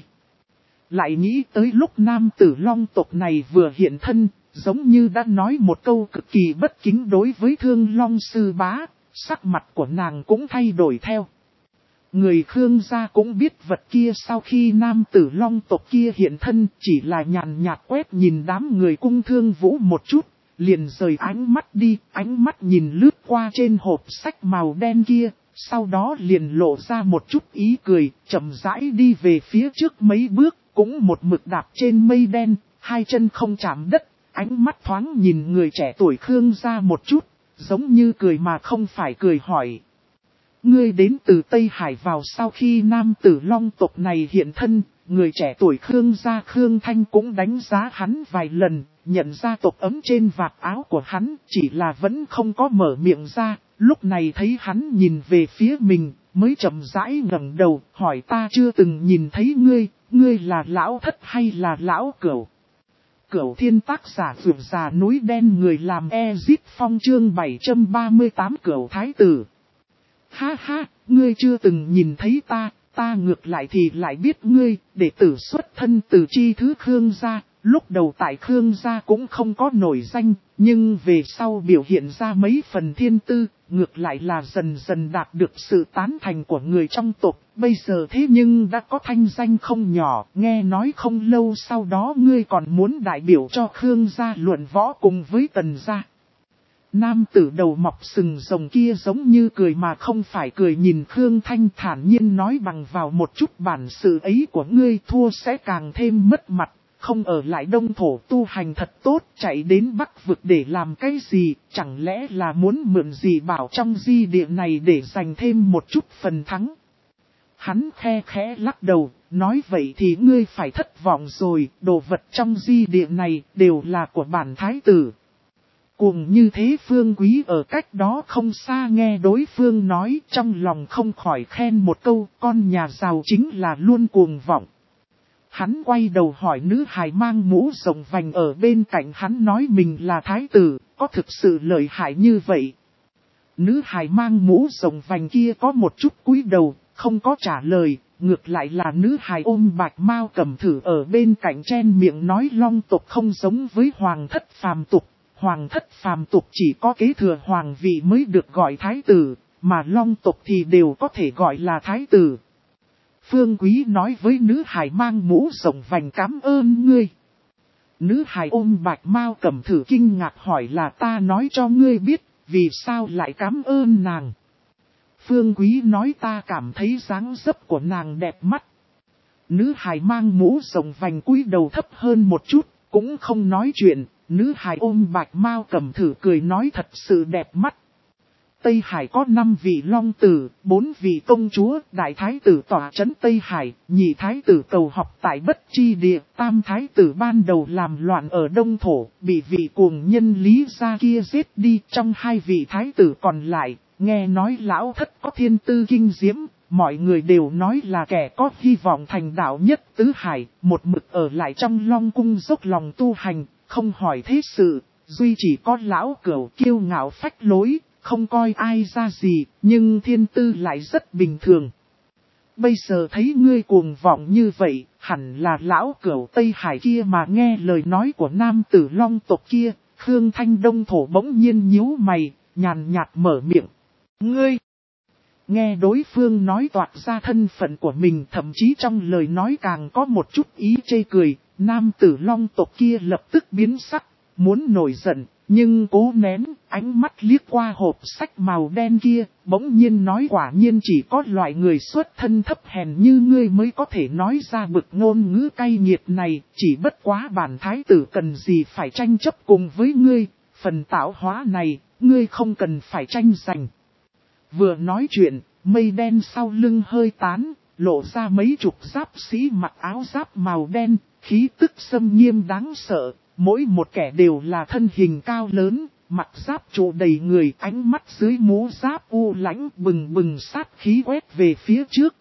Lại nghĩ tới lúc nam tử Long tộc này vừa hiện thân, giống như đã nói một câu cực kỳ bất kính đối với Thương Long sư bá, sắc mặt của nàng cũng thay đổi theo. Người Khương gia cũng biết vật kia sau khi nam tử Long tộc kia hiện thân chỉ là nhàn nhạt quét nhìn đám người cung Thương Vũ một chút, liền rời ánh mắt đi, ánh mắt nhìn lướt qua trên hộp sách màu đen kia, sau đó liền lộ ra một chút ý cười, chậm rãi đi về phía trước mấy bước, cũng một mực đạp trên mây đen, hai chân không chạm đất, ánh mắt thoáng nhìn người trẻ tuổi Khương gia một chút, giống như cười mà không phải cười hỏi. Ngươi đến từ Tây Hải vào sau khi nam tử Long tộc này hiện thân, người trẻ tuổi Khương gia Khương Thanh cũng đánh giá hắn vài lần, nhận ra tộc ấm trên vạt áo của hắn, chỉ là vẫn không có mở miệng ra, lúc này thấy hắn nhìn về phía mình, mới chậm rãi ngẩng đầu, hỏi ta chưa từng nhìn thấy ngươi, ngươi là lão thất hay là lão cửu? Cửu thiên tác giả vượt già núi đen người làm Ezit Phong chương bảy trăm ba mươi tám Cửu Thái Tử. Ha ha, ngươi chưa từng nhìn thấy ta, ta ngược lại thì lại biết ngươi, đệ tử xuất thân từ chi thứ Khương gia, lúc đầu tại Khương gia cũng không có nổi danh, nhưng về sau biểu hiện ra mấy phần thiên tư, ngược lại là dần dần đạt được sự tán thành của người trong tộc, bây giờ thế nhưng đã có thanh danh không nhỏ, nghe nói không lâu sau đó ngươi còn muốn đại biểu cho Khương gia luận võ cùng với Tần gia. Nam tử đầu mọc sừng rồng kia giống như cười mà không phải cười nhìn Khương Thanh thản nhiên nói bằng vào một chút bản sự ấy của ngươi thua sẽ càng thêm mất mặt, không ở lại Đông Thổ tu hành thật tốt, chạy đến Bắc vực để làm cái gì, chẳng lẽ là muốn mượn gì bảo trong di địa này để giành thêm một chút phần thắng. Hắn khe khẽ lắc đầu, nói vậy thì ngươi phải thất vọng rồi, đồ vật trong di địa này đều là của bản thái tử. Cuồng như thế Phương Quý ở cách đó không xa nghe đối phương nói trong lòng không khỏi khen một câu, con nhà giàu chính là luôn cuồng vọng. Hắn quay đầu hỏi nữ hài mang mũ rộng vành ở bên cạnh hắn nói mình là thái tử, có thực sự lợi hại như vậy? Nữ hài mang mũ rộng vành kia có một chút cúi đầu, không có trả lời, ngược lại là nữ hài ôm bạch mao cầm thử ở bên cạnh chen miệng nói Long tộc không giống với hoàng thất phàm tục. Hoàng thất phàm tục chỉ có kế thừa hoàng vị mới được gọi thái tử, mà Long tộc thì đều có thể gọi là thái tử. Phương Quý nói với nữ hài mang mũ rộng vành cảm ơn ngươi. Nữ hài ôm bạch mao cầm thử kinh ngạc hỏi là ta nói cho ngươi biết, vì sao lại cảm ơn nàng. Phương Quý nói ta cảm thấy dáng dấp của nàng đẹp mắt. Nữ hài mang mũ rộng vành cúi đầu thấp hơn một chút, cũng không nói chuyện. Nữ hài ôm bạch mao cầm thử cười nói thật sự đẹp mắt. Tây Hải có năm vị long tử, bốn vị công chúa, đại thái tử tỏa trấn Tây Hải, nhị thái tử cầu học tại Bất Chi Địa, tam thái tử ban đầu làm loạn ở Đông Thổ, bị vị cuồng nhân Lý gia kia giết đi. Trong hai vị thái tử còn lại, nghe nói lão thất có thiên tư kinh diễm, mọi người đều nói là kẻ có hy vọng thành đạo nhất tứ hải, một mực ở lại trong Long cung dốc lòng tu hành. Không hỏi thế sự, duy chỉ có lão cửu kiêu ngạo phách lối, không coi ai ra gì, nhưng thiên tư lại rất bình thường. Bây giờ thấy ngươi cuồng vọng như vậy, hẳn là lão cửu Tây Hải kia mà nghe lời nói của nam tử Long tộc kia, Khương Thanh Đông Thổ bỗng nhiên nhíu mày, nhàn nhạt mở miệng. Ngươi! Nghe đối phương nói toạc ra thân phận của mình, thậm chí trong lời nói càng có một chút ý chê cười. Nam tử Long tộc kia lập tức biến sắc, muốn nổi giận, Nhưng cố nén, ánh mắt liếc qua hộp sách màu đen kia, bỗng nhiên nói quả nhiên chỉ có loại người xuất thân thấp hèn như ngươi mới có thể nói ra bực ngôn ngữ cay nghiệt này, chỉ bất quá bản thái tử cần gì phải tranh chấp cùng với ngươi, phần tạo hóa này, ngươi không cần phải tranh giành. Vừa nói chuyện, mây đen sau lưng hơi tán, lộ ra mấy chục giáp sĩ mặc áo giáp màu đen, khí tức xâm nghiêm đáng sợ. Mỗi một kẻ đều là thân hình cao lớn, mặt giáp trụ đầy người, ánh mắt dưới mũ giáp u lãnh bừng bừng sát khí quét về phía trước.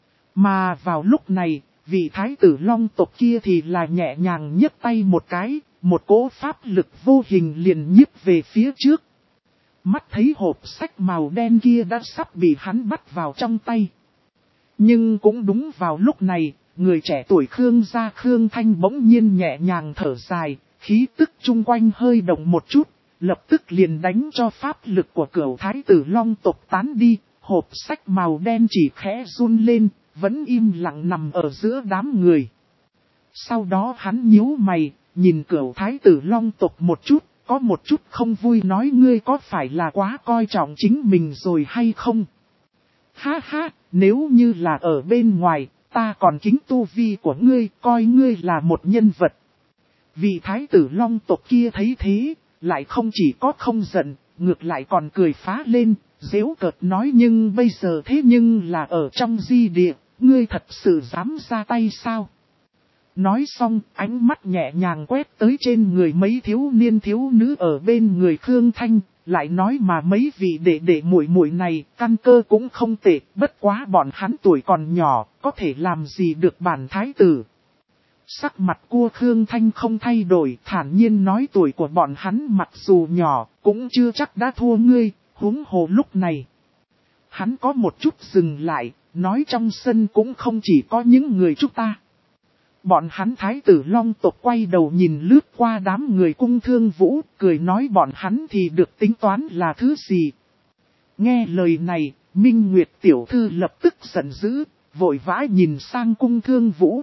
Mà vào lúc này, vị thái tử long tộc kia thì là nhẹ nhàng nhấc tay một cái, một cỗ pháp lực vô hình liền nhíp về phía trước. Mắt thấy hộp sách màu đen kia đã sắp bị hắn bắt vào trong tay. Nhưng cũng đúng vào lúc này, người trẻ tuổi Khương gia Khương Thanh bỗng nhiên nhẹ nhàng thở dài, khí tức chung quanh hơi động một chút, lập tức liền đánh cho pháp lực của cửu thái tử long tộc tán đi, hộp sách màu đen chỉ khẽ run lên, vẫn im lặng nằm ở giữa đám người. Sau đó hắn nhíu mày, nhìn cửu thái tử long tộc một chút, có một chút không vui nói ngươi có phải là quá coi trọng chính mình rồi hay không? Ha ha, nếu như là ở bên ngoài, ta còn kính tu vi của ngươi, coi ngươi là một nhân vật. Vị thái tử long tộc kia thấy thế, lại không chỉ có không giận, ngược lại còn cười phá lên, giễu cợt nói nhưng bây giờ thế nhưng là ở trong di địa, ngươi thật sự dám ra tay sao? Nói xong, ánh mắt nhẹ nhàng quét tới trên người mấy thiếu niên thiếu nữ ở bên người Khương Thanh, lại nói mà mấy vị đệ đệ muội muội này, căn cơ cũng không tệ, bất quá bọn hắn tuổi còn nhỏ, có thể làm gì được bản thái tử. Sắc mặt của Khương Thanh không thay đổi, thản nhiên nói tuổi của bọn hắn mặc dù nhỏ, cũng chưa chắc đã thua ngươi, huống hồ lúc này. Hắn có một chút dừng lại, nói trong sân cũng không chỉ có những người chúng ta. Bọn hắn thái tử long tộc quay đầu nhìn lướt qua đám người cung thương vũ, cười nói bọn hắn thì được tính toán là thứ gì. Nghe lời này, Minh Nguyệt tiểu thư lập tức giận dữ, vội vã nhìn sang cung thương vũ.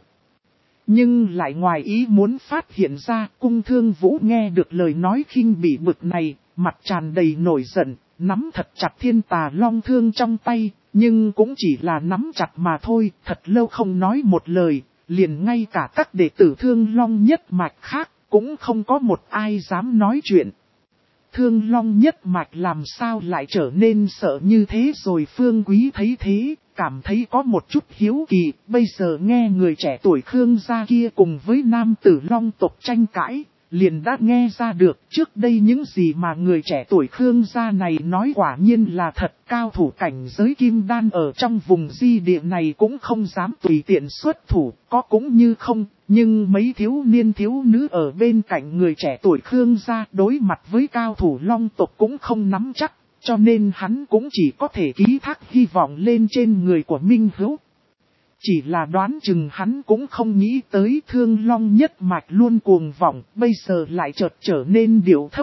Nhưng lại ngoài ý muốn phát hiện ra cung thương vũ nghe được lời nói khinh bỉ bực này, mặt tràn đầy nổi giận, nắm thật chặt thiên tà long thương trong tay, nhưng cũng chỉ là nắm chặt mà thôi, thật lâu không nói một lời. Liền ngay cả các đệ tử Thương Long nhất mạch khác, cũng không có một ai dám nói chuyện. Thương Long nhất mạch làm sao lại trở nên sợ như thế rồi Phương Quý thấy thế, cảm thấy có một chút hiếu kỳ, bây giờ nghe người trẻ tuổi Khương gia kia cùng với nam tử Long tộc tranh cãi, liền đã nghe ra được trước đây những gì mà người trẻ tuổi Khương gia này nói quả nhiên là thật. Cao thủ cảnh giới kim đan ở trong vùng di địa này cũng không dám tùy tiện xuất thủ, có cũng như không, nhưng mấy thiếu niên thiếu nữ ở bên cạnh người trẻ tuổi Khương gia đối mặt với cao thủ Long tộc cũng không nắm chắc, cho nên hắn cũng chỉ có thể ký thác hy vọng lên trên người của Minh Hữu. Chỉ là đoán chừng hắn cũng không nghĩ tới Thương Long nhất mạch luôn cuồng vọng, bây giờ lại chợt trở nên điệu thấp.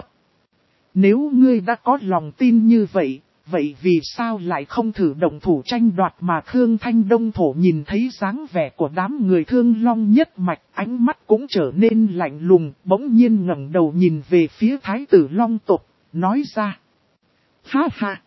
Nếu ngươi đã có lòng tin như vậy, vậy vì sao lại không thử động thủ tranh đoạt mà Khương Thanh Đông Thổ nhìn thấy dáng vẻ của đám người Thương Long nhất mạch, ánh mắt cũng trở nên lạnh lùng, bỗng nhiên ngẩng đầu nhìn về phía thái tử Long tộc, nói ra. Ha ha!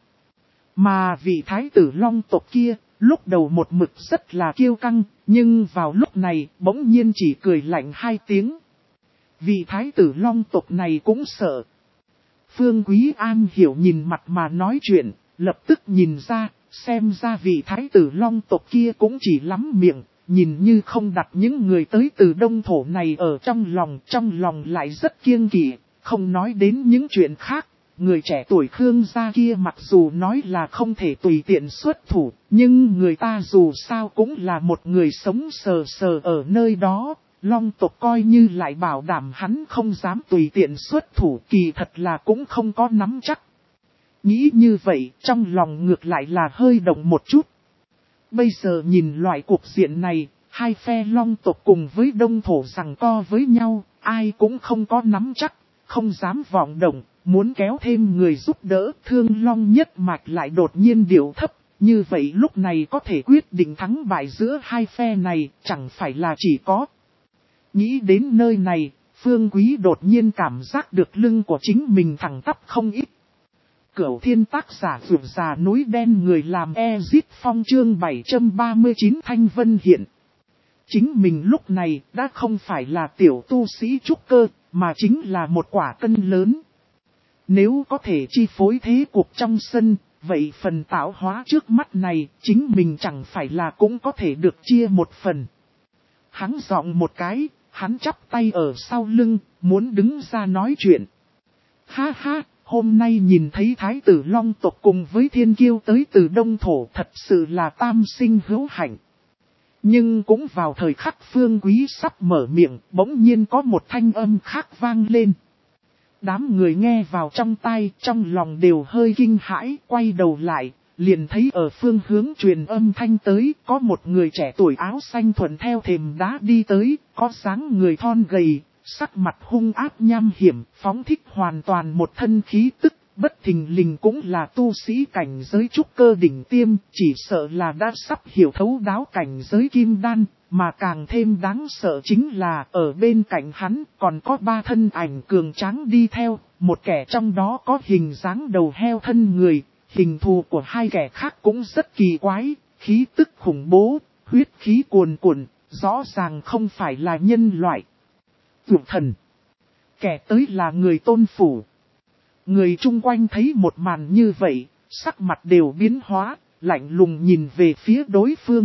Mà vị thái tử Long tộc kia, lúc đầu một mực rất là kiêu căng, nhưng vào lúc này bỗng nhiên chỉ cười lạnh hai tiếng. Vị thái tử Long tộc này cũng sợ. Phương Quý An hiểu nhìn mặt mà nói chuyện, lập tức nhìn ra, xem ra vị thái tử Long tộc kia cũng chỉ lắm miệng, nhìn như không đặt những người tới từ Đông Thổ này ở trong lòng, trong lòng lại rất kiêng kỵ, không nói đến những chuyện khác. Người trẻ tuổi Khương gia kia mặc dù nói là không thể tùy tiện xuất thủ, nhưng người ta dù sao cũng là một người sống sờ sờ ở nơi đó. Long tộc coi như lại bảo đảm hắn không dám tùy tiện xuất thủ, kỳ thật là cũng không có nắm chắc. Nghĩ như vậy, trong lòng ngược lại là hơi động một chút. Bây giờ nhìn loại cuộc diện này, hai phe Long tộc cùng với Đông Thổ giằng co với nhau, ai cũng không có nắm chắc, không dám vọng động, muốn kéo thêm người giúp đỡ. Thương Long nhất mạch lại đột nhiên điệu thấp. Như vậy lúc này có thể quyết định thắng bại giữa hai phe này, chẳng phải là chỉ có. Nghĩ đến nơi này, Phương Quý đột nhiên cảm giác được lưng của chính mình thẳng tắp không ít. Cửu Thiên tác giả vượt già núi đen người làm Ezit Phong chương bảy trăm ba mươi chín Thanh Vân Hiện. Chính mình lúc này đã không phải là tiểu tu sĩ trúc cơ, mà chính là một quả cân lớn. Nếu có thể chi phối thế cuộc trong sân, vậy phần tạo hóa trước mắt này, chính mình chẳng phải là cũng có thể được chia một phần. Hắn giọng một cái, hắn chắp tay ở sau lưng, muốn đứng ra nói chuyện. Ha ha, hôm nay nhìn thấy Thái tử Long tộc cùng với thiên kiêu tới từ Đông Thổ thật sự là tam sinh hữu hạnh. Nhưng cũng vào thời khắc Phương Quý sắp mở miệng, bỗng nhiên có một thanh âm khác vang lên. Đám người nghe vào trong tai, trong lòng đều hơi kinh hãi, quay đầu lại, liền thấy ở phương hướng truyền âm thanh tới, có một người trẻ tuổi áo xanh thuận theo thềm đá đi tới, có dáng người thon gầy, sắc mặt hung ác nham hiểm, phóng thích hoàn toàn một thân khí tức, bất thình lình cũng là tu sĩ cảnh giới trúc cơ đỉnh tiêm, chỉ sợ là đã sắp hiểu thấu đáo cảnh giới kim đan. Mà càng thêm đáng sợ chính là ở bên cạnh hắn còn có ba thân ảnh cường tráng đi theo, một kẻ trong đó có hình dáng đầu heo thân người, hình thù của hai kẻ khác cũng rất kỳ quái, khí tức khủng bố, huyết khí cuồn cuộn, rõ ràng không phải là nhân loại. Vượt thần. Kẻ tới là người Tôn Phủ. Người chung quanh thấy một màn như vậy, sắc mặt đều biến hóa, lạnh lùng nhìn về phía đối phương.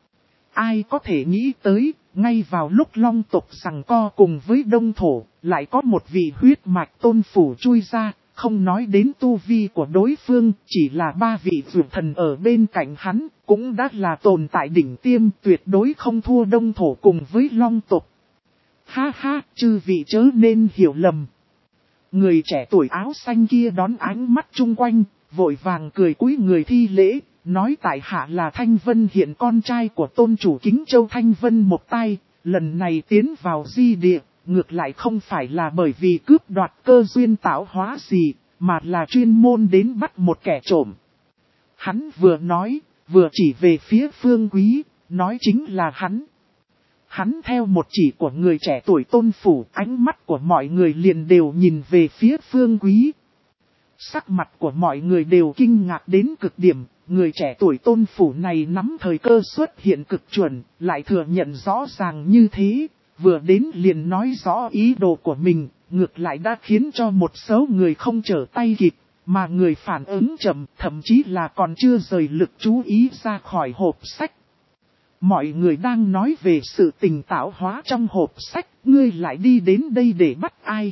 Ai có thể nghĩ tới, ngay vào lúc Long tộc giằng co cùng với Đông Thổ, lại có một vị huyết mạch Tôn Phủ chui ra, không nói đến tu vi của đối phương, chỉ là ba vị vượt thần ở bên cạnh hắn, cũng đã là tồn tại đỉnh tiêm tuyệt đối không thua Đông Thổ cùng với Long tộc. Ha ha, chư vị chớ nên hiểu lầm. Người trẻ tuổi áo xanh kia đón ánh mắt chung quanh, vội vàng cười cúi người thi lễ. Nói tại hạ là Thanh Vân Hiện con trai của tôn chủ Kính Châu Thanh Vân một tay, lần này tiến vào di địa, ngược lại không phải là bởi vì cướp đoạt cơ duyên tạo hóa gì, mà là chuyên môn đến bắt một kẻ trộm. Hắn vừa nói, vừa chỉ về phía Phương Quý, nói chính là hắn. Hắn theo một chỉ của người trẻ tuổi Tôn Phủ, ánh mắt của mọi người liền đều nhìn về phía Phương Quý. Sắc mặt của mọi người đều kinh ngạc đến cực điểm. Người trẻ tuổi Tôn Phủ này nắm thời cơ xuất hiện cực chuẩn, lại thừa nhận rõ ràng như thế, vừa đến liền nói rõ ý đồ của mình, ngược lại đã khiến cho một số người không trở tay kịp, mà người phản ứng chậm, thậm chí là còn chưa rời lực chú ý ra khỏi hộp sách. Mọi người đang nói về sự tình tạo hóa trong hộp sách, ngươi lại đi đến đây để bắt ai?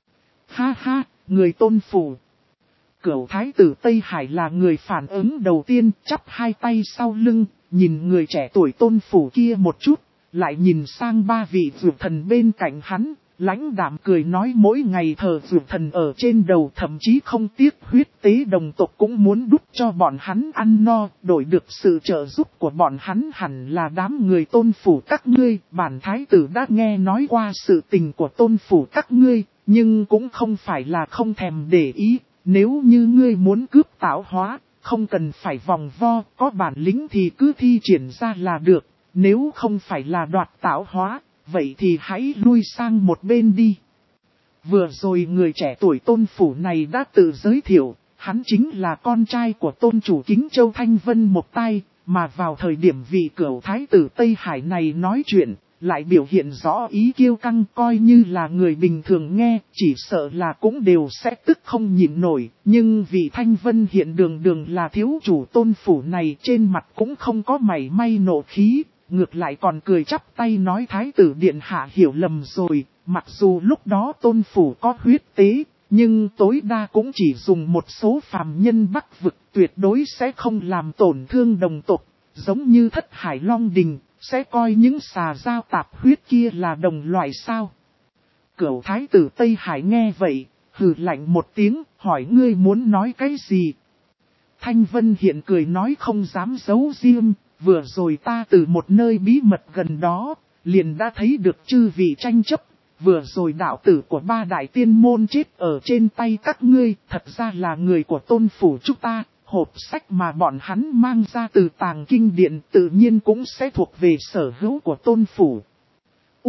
Ha ha, người Tôn Phủ. Cửu Thái tử Tây Hải là người phản ứng đầu tiên, chắp hai tay sau lưng, nhìn người trẻ tuổi Tôn Phủ kia một chút, lại nhìn sang ba vị vượt thần bên cạnh hắn, lãnh đạm cười nói mỗi ngày thờ vượt thần ở trên đầu, thậm chí không tiếc huyết tế đồng tộc cũng muốn đút cho bọn hắn ăn no, đổi được sự trợ giúp của bọn hắn hẳn là đám người Tôn Phủ các ngươi. Bản Thái tử đã nghe nói qua sự tình của Tôn Phủ các ngươi, nhưng cũng không phải là không thèm để ý. Nếu như ngươi muốn cướp tạo hóa, không cần phải vòng vo, có bản lĩnh thì cứ thi triển ra là được. Nếu không phải là đoạt tạo hóa, vậy thì hãy lui sang một bên đi. Vừa rồi người trẻ tuổi Tôn Phủ này đã tự giới thiệu, hắn chính là con trai của tôn chủ Kính Châu Thanh Vân một tay, mà vào thời điểm vị cửu Thái tử Tây Hải này nói chuyện, lại biểu hiện rõ ý kiêu căng, coi như là người bình thường nghe, chỉ sợ là cũng đều sẽ tức không nhịn nổi. Nhưng vì Thanh Vân Hiện đường đường là thiếu chủ Tôn Phủ này, trên mặt cũng không có mảy may nộ khí, ngược lại còn cười chắp tay nói Thái tử điện hạ hiểu lầm rồi, mặc dù lúc đó Tôn Phủ có huyết tế, nhưng tối đa cũng chỉ dùng một số phàm nhân Bắc vực, tuyệt đối sẽ không làm tổn thương đồng tộc, giống như Thất Hải Long Đình. Sẽ coi những xà giao tạp huyết kia là đồng loại sao? Cửu Thái tử Tây Hải nghe vậy, hừ lạnh một tiếng, hỏi ngươi muốn nói cái gì? Thanh Vân Hiện cười nói không dám giấu riêng, vừa rồi ta từ một nơi bí mật gần đó, liền đã thấy được chư vị tranh chấp. Vừa rồi đạo tử của ba đại tiên môn chết ở trên tay các ngươi, thật ra là người của Tôn Phủ chúng ta. Hộp sách mà bọn hắn mang ra từ tàng kinh điện tự nhiên cũng sẽ thuộc về sở hữu của Tôn Phủ. U,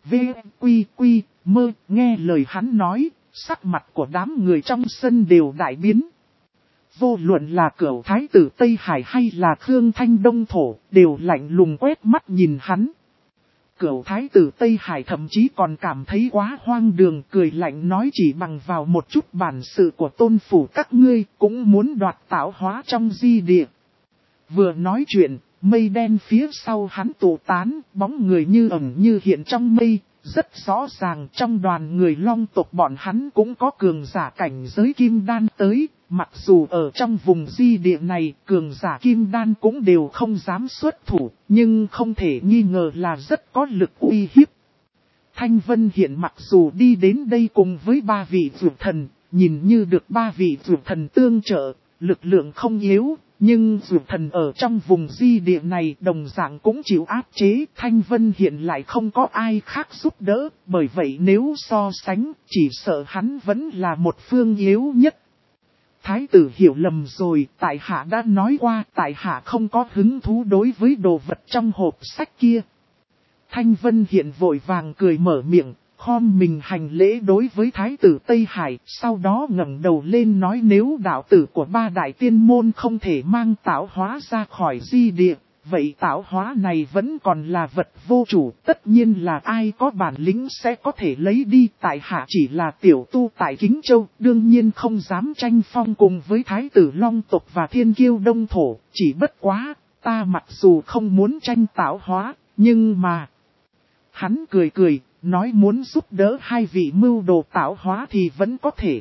V, Quy, Quy, Mơ, nghe lời hắn nói, sắc mặt của đám người trong sân đều đại biến. Vô luận là Cửu Thái tử Tây Hải hay là Khương Thanh Đông Thổ, đều lạnh lùng quét mắt nhìn hắn. Cửu Thái tử Tây Hải thậm chí còn cảm thấy quá hoang đường, cười lạnh nói chỉ bằng vào một chút bản sự của tôn phủ các ngươi cũng muốn đoạt tạo hóa trong di địa. Vừa nói chuyện, mây đen phía sau hắn tụ tán, bóng người như ẩn như hiện trong mây, rất rõ ràng trong đoàn người Long tộc bọn hắn cũng có cường giả cảnh giới kim đan tới, mặc dù ở trong vùng di địa này cường giả kim đan cũng đều không dám xuất thủ, nhưng không thể nghi ngờ là rất có lực uy hiếp. Thanh Vân Hiện mặc dù đi đến đây cùng với ba vị dược thần, nhìn như được ba vị dược thần tương trợ, lực lượng không yếu. Nhưng dược thần ở trong vùng di địa này đồng dạng cũng chịu áp chế, Thanh Vân Hiện lại không có ai khác giúp đỡ, bởi vậy nếu so sánh, chỉ sợ hắn vẫn là một phương yếu nhất. Thái tử hiểu lầm rồi, tại hạ đã nói qua, tại hạ không có hứng thú đối với đồ vật trong hộp sách kia. Thanh Vân Hiện vội vàng cười mở miệng, khom mình hành lễ đối với Thái tử Tây Hải, sau đó ngẩng đầu lên nói nếu đạo tử của ba đại tiên môn không thể mang tạo hóa ra khỏi di địa, vậy tạo hóa này vẫn còn là vật vô chủ, tất nhiên là ai có bản lĩnh sẽ có thể lấy đi, tại hạ chỉ là tiểu tu tại Kính Châu, đương nhiên không dám tranh phong cùng với Thái tử Long tộc và Thiên Kiêu Đông Thổ, chỉ bất quá, ta mặc dù không muốn tranh tạo hóa, nhưng mà... Hắn cười cười, nói muốn giúp đỡ hai vị mưu đồ tạo hóa thì vẫn có thể.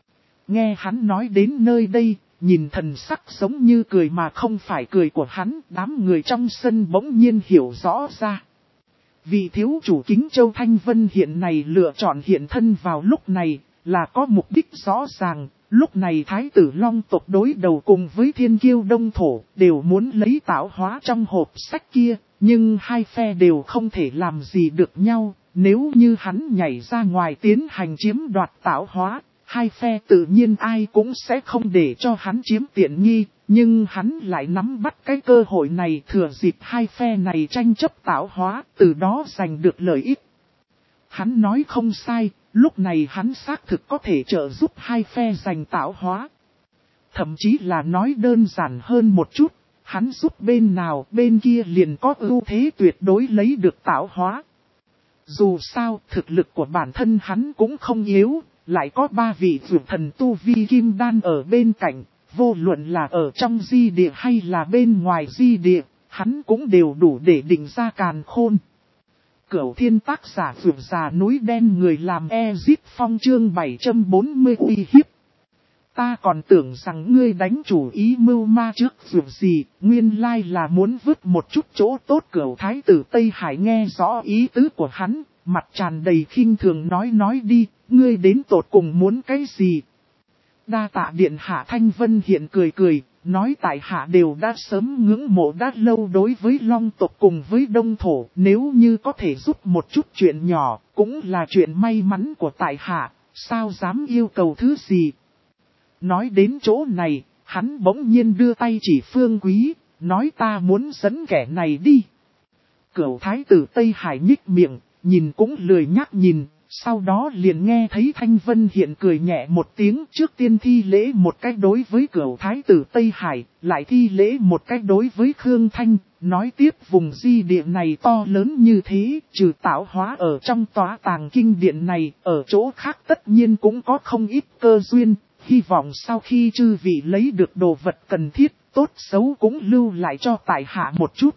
Nghe hắn nói đến nơi đây, nhìn thần sắc giống như cười mà không phải cười của hắn, đám người trong sân bỗng nhiên hiểu rõ ra. Vị thiếu chủ Kính Châu Thanh Vân Hiện này lựa chọn hiện thân vào lúc này, là có mục đích rõ ràng. Lúc này Thái tử Long tộc đối đầu cùng với Thiên Kiêu Đông Thổ, đều muốn lấy tạo hóa trong hộp sách kia, nhưng hai phe đều không thể làm gì được nhau. Nếu như hắn nhảy ra ngoài tiến hành chiếm đoạt tạo hóa, hai phe tự nhiên ai cũng sẽ không để cho hắn chiếm tiện nghi, nhưng hắn lại nắm bắt cái cơ hội này thừa dịp hai phe này tranh chấp tạo hóa, từ đó giành được lợi ích. Hắn nói không sai, lúc này hắn xác thực có thể trợ giúp hai phe giành tạo hóa. Thậm chí là nói đơn giản hơn một chút, hắn giúp bên nào bên kia liền có ưu thế tuyệt đối lấy được tạo hóa. Dù sao, thực lực của bản thân hắn cũng không yếu, lại có ba vị dược thần tu vi kim đan ở bên cạnh, vô luận là ở trong di địa hay là bên ngoài di địa, hắn cũng đều đủ để định ra càn khôn. Cửu Thiên tác giả vượt già núi đen người làm Ezip Phong chương bảy trăm bốn mươi uy hiếp. Ta còn tưởng rằng ngươi đánh chủ ý mưu ma trước vượt gì, nguyên lai là muốn vứt một chút chỗ tốt. Cửu Thái tử Tây Hải nghe rõ ý tứ của hắn, mặt tràn đầy khinh thường nói nói đi, ngươi đến tột cùng muốn cái gì. Đa tạ điện hạ. Thanh Vân Hiện cười cười, nói tại hạ đều đã sớm ngưỡng mộ đã lâu đối với Long tộc cùng với Đông Thổ, nếu như có thể giúp một chút chuyện nhỏ, cũng là chuyện may mắn của tại hạ, sao dám yêu cầu thứ gì. Nói đến chỗ này, hắn bỗng nhiên đưa tay chỉ Phương Quý, nói ta muốn dẫn kẻ này đi. Cửu Thái tử Tây Hải nhích miệng, nhìn cũng lười nhắc nhìn, sau đó liền nghe thấy Thanh Vân Hiện cười nhẹ một tiếng, trước tiên thi lễ một cách đối với Cửu Thái tử Tây Hải, lại thi lễ một cách đối với Khương Thanh, nói tiếp vùng di địa này to lớn như thế, trừ tạo hóa ở trong tòa tàng kinh điện này, ở chỗ khác tất nhiên cũng có không ít cơ duyên, hy vọng sau khi chư vị lấy được đồ vật cần thiết, tốt xấu cũng lưu lại cho tại hạ một chút.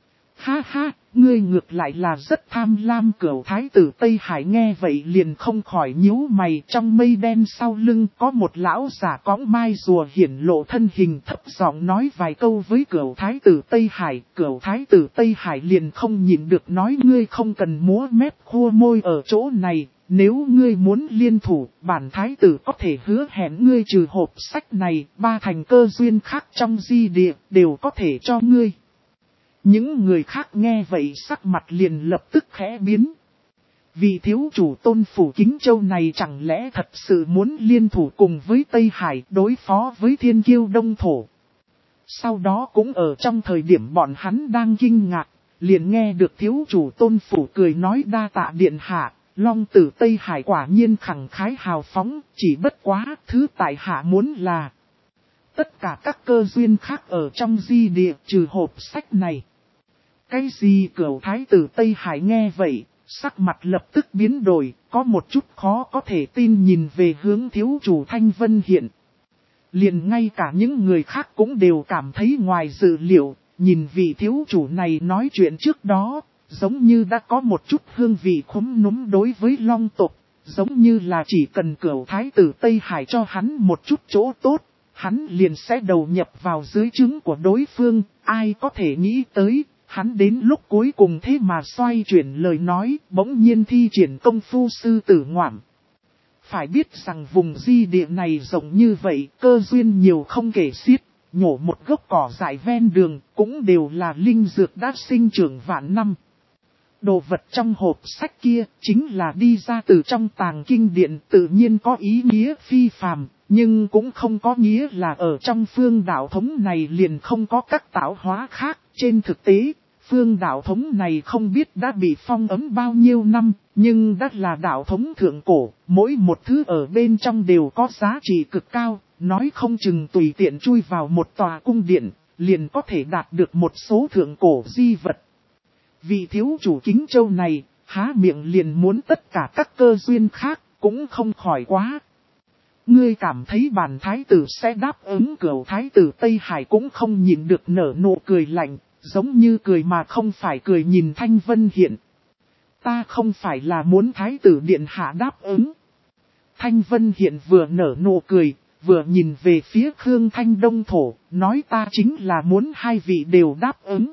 Ha ha, ngươi ngược lại là rất tham lam. Cửu Thái tử Tây Hải nghe vậy liền không khỏi nhíu mày, trong mây đen sau lưng có một lão giả cõng mai rùa hiển lộ thân hình, thấp giọng nói vài câu với Cửu Thái tử Tây Hải. Cửu Thái tử Tây Hải liền không nhịn được nói ngươi không cần múa mép khua môi ở chỗ này, nếu ngươi muốn liên thủ, bản Thái tử có thể hứa hẹn ngươi trừ hộp sách này, ba thành cơ duyên khác trong di địa đều có thể cho ngươi. Những người khác nghe vậy sắc mặt liền lập tức khẽ biến. Vị thiếu chủ Tôn phủ Kính Châu này chẳng lẽ thật sự muốn liên thủ cùng với Tây Hải đối phó với Thiên Kiêu Đông Thổ. Sau đó cũng ở trong thời điểm bọn hắn đang kinh ngạc, liền nghe được thiếu chủ Tôn Phủ cười nói đa tạ điện hạ, Long tử Tây Hải quả nhiên khẳng khái hào phóng, chỉ bất quá, thứ tại hạ muốn là tất cả các cơ duyên khác ở trong di địa trừ hộp sách này. Cái gì Cửu thái tử Tây Hải nghe vậy, sắc mặt lập tức biến đổi, có một chút khó có thể tin nhìn về hướng thiếu chủ Thanh Vân Hiện. Liền ngay cả những người khác cũng đều cảm thấy ngoài dự liệu, nhìn vị thiếu chủ này nói chuyện trước đó, giống như đã có một chút hương vị khúm núm đối với Long tộc, giống như là chỉ cần Cửu thái tử Tây Hải cho hắn một chút chỗ tốt, hắn liền sẽ đầu nhập vào dưới trướng của đối phương, ai có thể nghĩ tới, hắn đến lúc cuối cùng thế mà xoay chuyển lời nói, bỗng nhiên thi triển công phu sư tử ngoạm. Phải biết rằng vùng di địa này rộng như vậy, cơ duyên nhiều không kể xiết, nhổ một gốc cỏ dại ven đường, cũng đều là linh dược đã sinh trưởng vạn năm. Đồ vật trong hộp sách kia, chính là đi ra từ trong tàng kinh điện, tự nhiên có ý nghĩa phi phàm, nhưng cũng không có nghĩa là ở trong phương đạo thống này liền không có các tạo hóa khác. Trên thực tế, phương đạo thống này không biết đã bị phong ấn bao nhiêu năm, nhưng đã là đạo thống thượng cổ, mỗi một thứ ở bên trong đều có giá trị cực cao, nói không chừng tùy tiện chui vào một tòa cung điện, liền có thể đạt được một số thượng cổ di vật. Vị thiếu chủ Kính Châu này, há miệng liền muốn tất cả các cơ duyên khác, cũng không khỏi quá. Ngươi cảm thấy bản thái tử sẽ đáp ứng Cửu thái tử Tây Hải cũng không nhìn được nở nụ cười lạnh, giống như cười mà không phải cười nhìn Thanh Vân Hiện. Ta không phải là muốn thái tử điện hạ đáp ứng. Thanh Vân Hiện vừa nở nụ cười, vừa nhìn về phía Khương Thanh Đông Thổ, nói ta chính là muốn hai vị đều đáp ứng.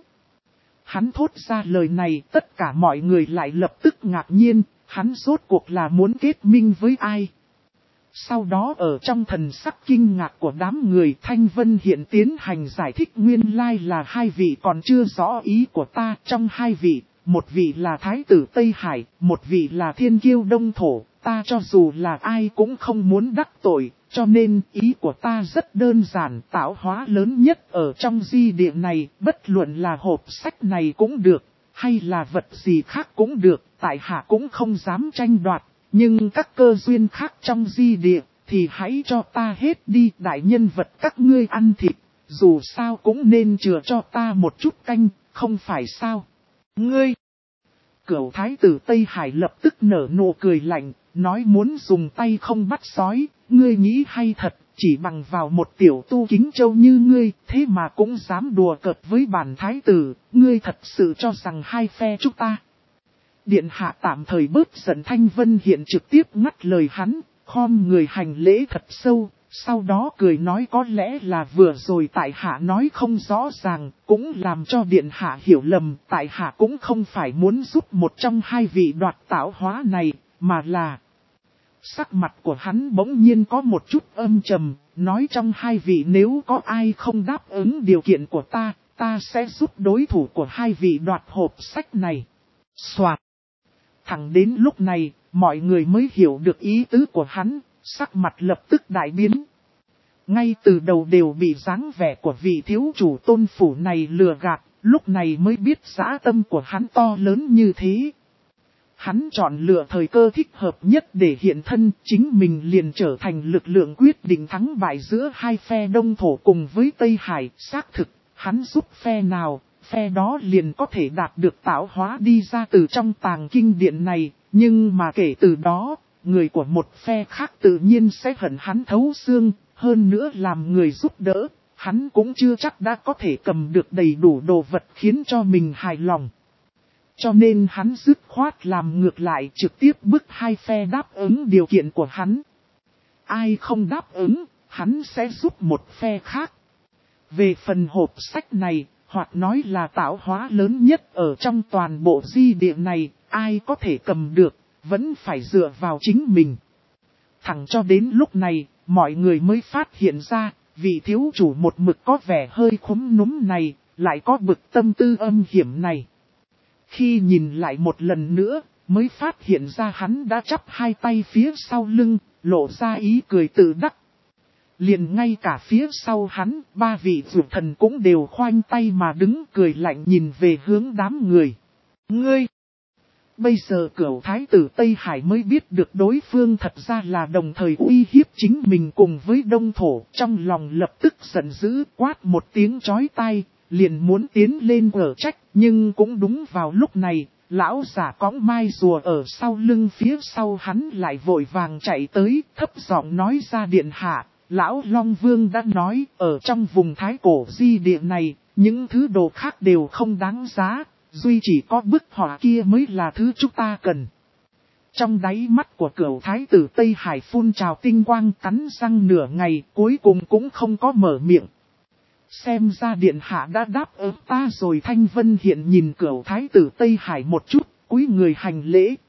Hắn thốt ra lời này, tất cả mọi người lại lập tức ngạc nhiên, hắn rốt cuộc là muốn kết minh với ai. Sau đó ở trong thần sắc kinh ngạc của đám người, Thanh Vân Hiện tiến hành giải thích nguyên lai là hai vị còn chưa rõ ý của ta. Trong hai vị, một vị là Thái tử Tây Hải, một vị là Thiên Kiêu Đông Thổ, ta cho dù là ai cũng không muốn đắc tội, cho nên ý của ta rất đơn giản, tạo hóa lớn nhất ở trong di địa này, bất luận là hộp sách này cũng được, hay là vật gì khác cũng được, tại hạ cũng không dám tranh đoạt. Nhưng các cơ duyên khác trong di địa, thì hãy cho ta hết đi, đại nhân vật các ngươi ăn thịt, dù sao cũng nên chừa cho ta một chút canh, không phải sao? Ngươi! Cửu thái tử Tây Hải lập tức nở nụ cười lạnh, nói muốn dùng tay không bắt sói, ngươi nghĩ hay thật, chỉ bằng vào một tiểu tu Kính Châu như ngươi, thế mà cũng dám đùa cợt với bản thái tử, ngươi thật sự cho rằng hai phe chúng ta. Điện hạ tạm thời bớt giận. Thanh Vân Hiện trực tiếp ngắt lời hắn, khom người hành lễ thật sâu, sau đó cười nói có lẽ là vừa rồi tại hạ nói không rõ ràng, cũng làm cho điện hạ hiểu lầm, tại hạ cũng không phải muốn giúp một trong hai vị đoạt tạo hóa này, mà là... Sắc mặt của hắn bỗng nhiên có một chút âm trầm, nói trong hai vị nếu có ai không đáp ứng điều kiện của ta, ta sẽ giúp đối thủ của hai vị đoạt hộp sách này. Soạt! Thẳng đến lúc này, mọi người mới hiểu được ý tứ của hắn, sắc mặt lập tức đại biến. Ngay từ đầu đều bị dáng vẻ của vị thiếu chủ Tôn Phủ này lừa gạt, lúc này mới biết dã tâm của hắn to lớn như thế. Hắn chọn lựa thời cơ thích hợp nhất để hiện thân, chính mình liền trở thành lực lượng quyết định thắng bại giữa hai phe Đông Thổ cùng với Tây Hải. Xác thực, hắn giúp phe nào, phe đó liền có thể đạt được tạo hóa đi ra từ trong tàng kinh điện này, nhưng mà kể từ đó, người của một phe khác tự nhiên sẽ hận hắn thấu xương, hơn nữa làm người giúp đỡ, hắn cũng chưa chắc đã có thể cầm được đầy đủ đồ vật khiến cho mình hài lòng. Cho nên hắn dứt khoát làm ngược lại, trực tiếp bức hai phe đáp ứng điều kiện của hắn. Ai không đáp ứng, hắn sẽ giúp một phe khác. Về phần hộp sách này, hoặc nói là tạo hóa lớn nhất ở trong toàn bộ di địa này, ai có thể cầm được, vẫn phải dựa vào chính mình. Thẳng cho đến lúc này, mọi người mới phát hiện ra, vị thiếu chủ một mực có vẻ hơi khúm núm này, lại có bực tâm tư âm hiểm này. Khi nhìn lại một lần nữa, mới phát hiện ra hắn đã chắp hai tay phía sau lưng, lộ ra ý cười tự đắc. liền ngay cả phía sau hắn, ba vị dược thần cũng đều khoanh tay mà đứng cười lạnh nhìn về hướng đám người. Ngươi! Bây giờ cửu thái tử Tây Hải mới biết được đối phương thật ra là đồng thời uy hiếp chính mình cùng với đông thổ, trong lòng lập tức giận dữ quát một tiếng chói tai, liền muốn tiến lên ở trách, nhưng cũng đúng vào lúc này, lão giả cõng mai rùa ở sau lưng phía sau hắn lại vội vàng chạy tới, thấp giọng nói ra điện hạ, lão Long Vương đã nói, ở trong vùng thái cổ di địa này, những thứ đồ khác đều không đáng giá. Duy chỉ có bức họa kia mới là thứ chúng ta cần. Trong đáy mắt của cửu thái tử Tây Hải phun trào tinh quang cắn răng nửa ngày cuối cùng cũng không có mở miệng. Xem ra điện hạ đã đáp ứng ta rồi. Thanh Vân Hiện nhìn cửu thái tử Tây Hải một chút, cúi người hành lễ.